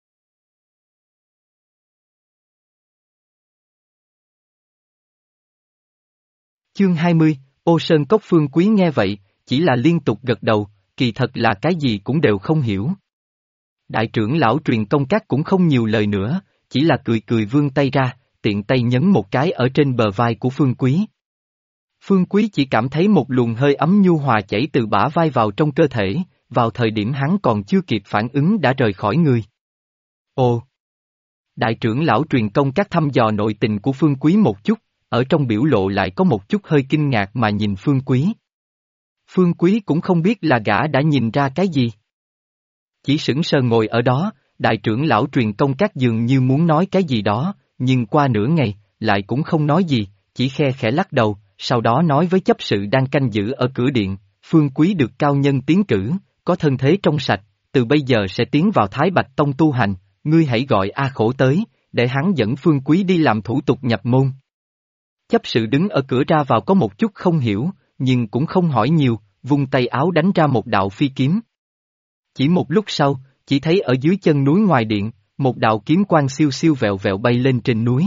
Chương 20, Ô Sơn Cốc. Phương Quý nghe vậy, chỉ là liên tục gật đầu, kỳ thật là cái gì cũng đều không hiểu. Đại trưởng lão truyền công các cũng không nhiều lời nữa, chỉ là cười vươn tay ra, tiện tay nhấn một cái ở trên bờ vai của Phương Quý. Phương Quý chỉ cảm thấy một luồng hơi ấm nhu hòa chảy từ bả vai vào trong cơ thể, vào thời điểm hắn còn chưa kịp phản ứng đã rời khỏi người. Ồ! Đại trưởng lão truyền công các thăm dò nội tình của Phương Quý một chút, ở trong biểu lộ lại có một chút hơi kinh ngạc mà nhìn Phương Quý. Phương Quý cũng không biết là gã đã nhìn ra cái gì. Chỉ sững sờ ngồi ở đó, đại trưởng lão truyền công các dường như muốn nói cái gì đó, nhưng qua nửa ngày, lại cũng không nói gì, chỉ khe khẽ lắc đầu, sau đó nói với chấp sự đang canh giữ ở cửa điện, Phương Quý được cao nhân tiến cử, có thân thế trong sạch, từ bây giờ sẽ tiến vào Thái Bạch Tông tu hành, ngươi hãy gọi A Khổ tới, để hắn dẫn Phương Quý đi làm thủ tục nhập môn. Chấp sự đứng ở cửa ra vào có một chút không hiểu, nhưng cũng không hỏi nhiều, vung tay áo đánh ra một đạo phi kiếm. Chỉ một lúc sau, chỉ thấy ở dưới chân núi ngoài điện, một đạo kiếm quang siêu siêu vẹo vẹo bay lên trên núi.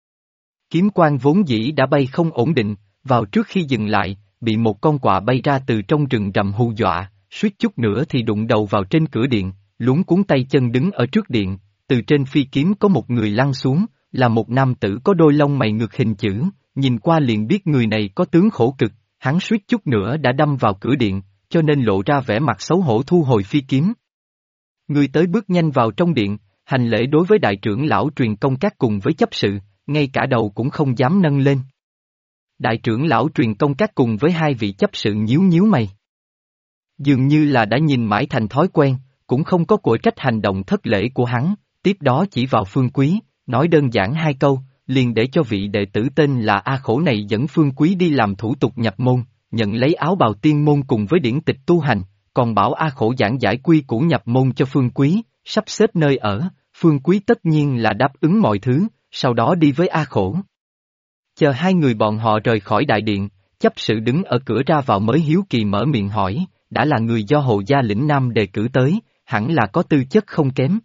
Kiếm quang vốn dĩ đã bay không ổn định, vào trước khi dừng lại, bị một con quạ bay ra từ trong rừng rậm hù dọa, suýt chút nữa thì đụng đầu vào trên cửa điện, luống cuống tay chân đứng ở trước điện, từ trên phi kiếm có một người lăn xuống, là một nam tử có đôi lông mày ngược hình chữ, nhìn qua liền biết người này có tướng khổ cực, hắn suýt chút nữa đã đâm vào cửa điện, cho nên lộ ra vẻ mặt xấu hổ thu hồi phi kiếm. Người tới bước nhanh vào trong điện, hành lễ đối với đại trưởng lão truyền công các cùng với chấp sự, ngay cả đầu cũng không dám nâng lên. Đại trưởng lão truyền công các cùng với hai vị chấp sự nhíu nhíu mày. Dường như là đã nhìn mãi thành thói quen, cũng không có của trách hành động thất lễ của hắn, tiếp đó chỉ vào Phương Quý, nói đơn giản hai câu, liền để cho vị đệ tử tên là A Khổ này dẫn Phương Quý đi làm thủ tục nhập môn, nhận lấy áo bào tiên môn cùng với điển tịch tu hành, còn bảo A Khổ giảng giải quy củ nhập môn cho Phương Quý, sắp xếp nơi ở, Phương Quý tất nhiên là đáp ứng mọi thứ, sau đó đi với A Khổ. Chờ hai người bọn họ rời khỏi đại điện, chấp sự đứng ở cửa ra vào mới hiếu kỳ mở miệng hỏi, đã là người do Hồ Gia Lĩnh Nam đề cử tới, hẳn là có tư chất không kém.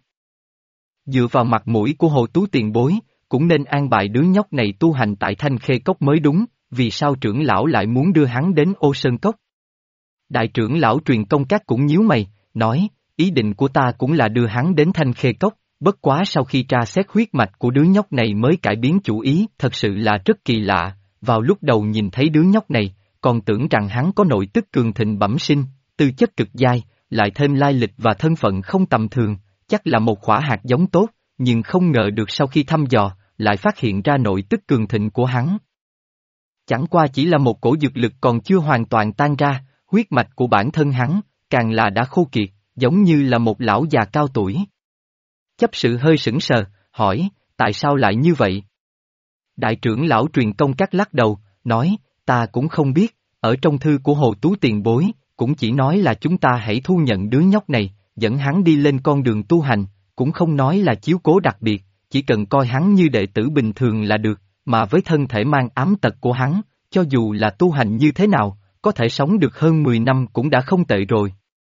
Dựa vào mặt mũi của Hồ Tú tiền bối, cũng nên an bài đứa nhóc này tu hành tại Thanh Khê Cốc mới đúng, vì sao trưởng lão lại muốn đưa hắn đến Ô Sơn Cốc? Đại trưởng lão truyền công các cũng nhíu mày, nói, ý định của ta cũng là đưa hắn đến Thanh Khê Cốc, bất quá sau khi tra xét huyết mạch của đứa nhóc này mới cải biến chủ ý, thật sự là rất kỳ lạ, vào lúc đầu nhìn thấy đứa nhóc này, còn tưởng rằng hắn có nội tức cường thịnh bẩm sinh, tư chất cực giai, lại thêm lai lịch và thân phận không tầm thường, chắc là một khỏa hạt giống tốt, nhưng không ngờ được sau khi thăm dò, lại phát hiện ra nội tức cường thịnh của hắn. Chẳng qua chỉ là một cổ dược lực còn chưa hoàn toàn tan ra, huyết mạch của bản thân hắn, càng là đã khô kiệt, giống như là một lão già cao tuổi. Chấp sự hơi sững sờ, hỏi, tại sao lại như vậy? Đại trưởng lão truyền công các lắc đầu, nói, ta cũng không biết, ở trong thư của Hồ Tú tiền bối, cũng chỉ nói là chúng ta hãy thu nhận đứa nhóc này, dẫn hắn đi lên con đường tu hành, cũng không nói là chiếu cố đặc biệt, chỉ cần coi hắn như đệ tử bình thường là được, mà với thân thể mang ám tật của hắn, cho dù là tu hành như thế nào, có thể sống được hơn 10 năm cũng đã không tệ rồi.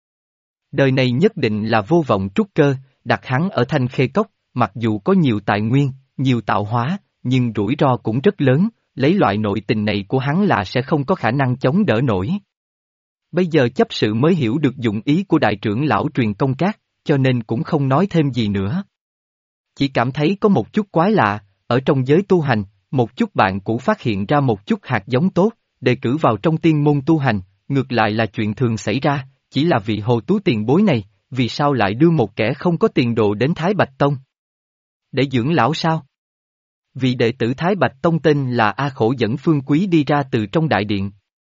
Đời này nhất định là vô vọng trúc cơ, đặt hắn ở Thanh Khê Cốc, mặc dù có nhiều tài nguyên, nhiều tạo hóa, nhưng rủi ro cũng rất lớn, lấy loại nội tình này của hắn là sẽ không có khả năng chống đỡ nổi. Bây giờ chấp sự mới hiểu được dụng ý của đại trưởng lão truyền công các, cho nên cũng không nói thêm gì nữa. Chỉ cảm thấy có một chút quái lạ, ở trong giới tu hành, một chút bạn cũ phát hiện ra một chút hạt giống tốt, đề cử vào trong tiên môn tu hành, ngược lại là chuyện thường xảy ra, chỉ là vị Hồ Tú tiền bối này, vì sao lại đưa một kẻ không có tiền đồ đến Thái Bạch Tông? Để dưỡng lão sao? Vị đệ tử Thái Bạch Tông tên là A Khổ dẫn Phương Quý đi ra từ trong đại điện.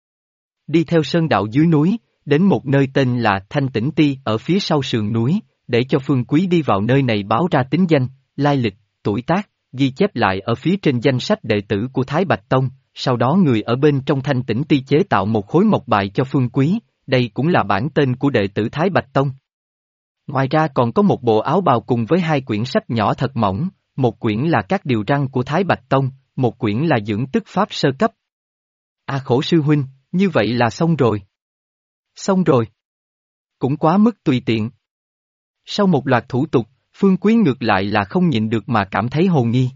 Đi theo sơn đạo dưới núi, đến một nơi tên là Thanh Tĩnh Ti ở phía sau sườn núi, để cho Phương Quý đi vào nơi này báo ra tính danh, lai lịch, tuổi tác, ghi chép lại ở phía trên danh sách đệ tử của Thái Bạch Tông, sau đó người ở bên trong Thanh Tĩnh Ti chế tạo một khối mộc bài cho Phương Quý, đây cũng là bản tên của đệ tử Thái Bạch Tông. Ngoài ra còn có một bộ áo bào cùng với hai quyển sách nhỏ thật mỏng, một quyển là các điều răn của Thái Bạch Tông, một quyển là dưỡng tức pháp sơ cấp. A Khổ sư huynh, như vậy là xong rồi. Xong rồi. Cũng quá mức tùy tiện. Sau một loạt thủ tục, Phương Quý ngược lại là không nhịn được mà cảm thấy hồ nghi.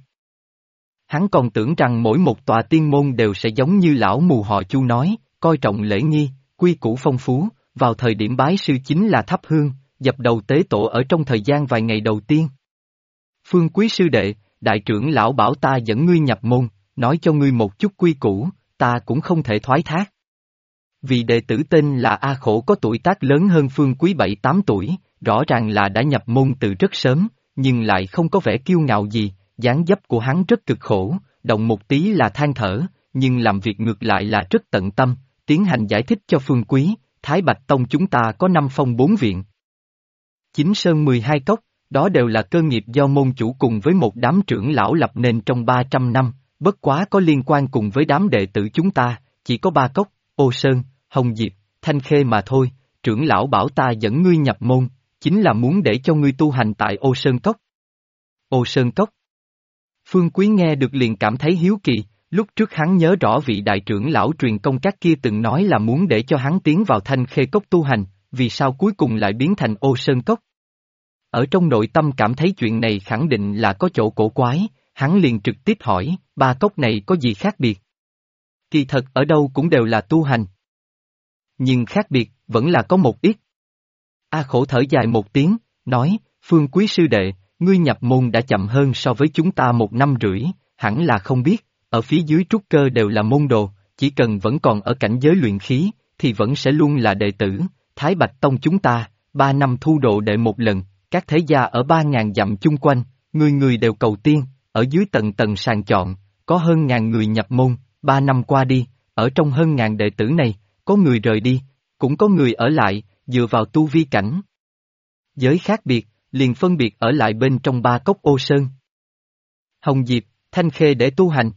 Hắn còn tưởng rằng mỗi một tòa tiên môn đều sẽ giống như lão mù họ Chu nói, coi trọng lễ nghi, quy củ phong phú, vào thời điểm bái sư chính là thắp hương, dập đầu tế tổ ở trong thời gian vài ngày đầu tiên. Phương Quý sư đệ, đại trưởng lão bảo ta dẫn ngươi nhập môn, nói cho ngươi một chút quy củ, ta cũng không thể thoái thác. Vị đệ tử tên là A Khổ có tuổi tác lớn hơn Phương Quý 7-8 tuổi, rõ ràng là đã nhập môn từ rất sớm, nhưng lại không có vẻ kiêu ngạo gì, dáng dấp của hắn rất cực khổ, động một tí là than thở, nhưng làm việc ngược lại là rất tận tâm, tiến hành giải thích cho Phương Quý, Thái Bạch Tông chúng ta có 5 phong 4 viện. 9 sơn 12 cốc, đó đều là cơ nghiệp do môn chủ cùng với một đám trưởng lão lập nên trong 300 năm, bất quá có liên quan cùng với đám đệ tử chúng ta, chỉ có 3 cốc, Ô Sơn, Hồng Diệp, Thanh Khê mà thôi, trưởng lão bảo ta dẫn ngươi nhập môn, chính là muốn để cho ngươi tu hành tại Ô Sơn Cốc. Ô Sơn Cốc. Phương Quý nghe được liền cảm thấy hiếu kỳ, lúc trước hắn nhớ rõ vị đại trưởng lão truyền công các kia từng nói là muốn để cho hắn tiến vào Thanh Khê Cốc tu hành, vì sao cuối cùng lại biến thành Ô Sơn Cốc? Ở trong nội tâm cảm thấy chuyện này khẳng định là có chỗ cổ quái, hắn liền trực tiếp hỏi, ba cốc này có gì khác biệt? Kỳ thật ở đâu cũng đều là tu hành. Nhưng khác biệt, vẫn là có một ít. A Khổ thở dài một tiếng, nói, Phương Quý sư đệ, ngươi nhập môn đã chậm hơn so với chúng ta 1 năm rưỡi, hẳn là không biết, ở phía dưới trúc cơ đều là môn đồ, chỉ cần vẫn còn ở cảnh giới luyện khí, thì vẫn sẽ luôn là đệ tử, Thái Bạch Tông chúng ta, 3 năm thu độ đệ một lần, các thế gia ở 3.000 dặm chung quanh, người người đều cầu tiên, ở dưới tầng tầng sàng chọn, có hơn ngàn người nhập môn, 3 năm qua đi, ở trong hơn ngàn đệ tử này, có người rời đi, cũng có người ở lại, dựa vào tu vi cảnh. Giới khác biệt, liền phân biệt ở lại bên trong ba cốc Ô Sơn. Hồng Diệp, Thanh Khê để tu hành.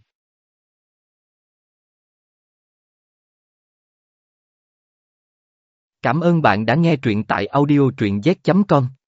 Cảm ơn bạn đã nghe truyện tại audio truyện z.com.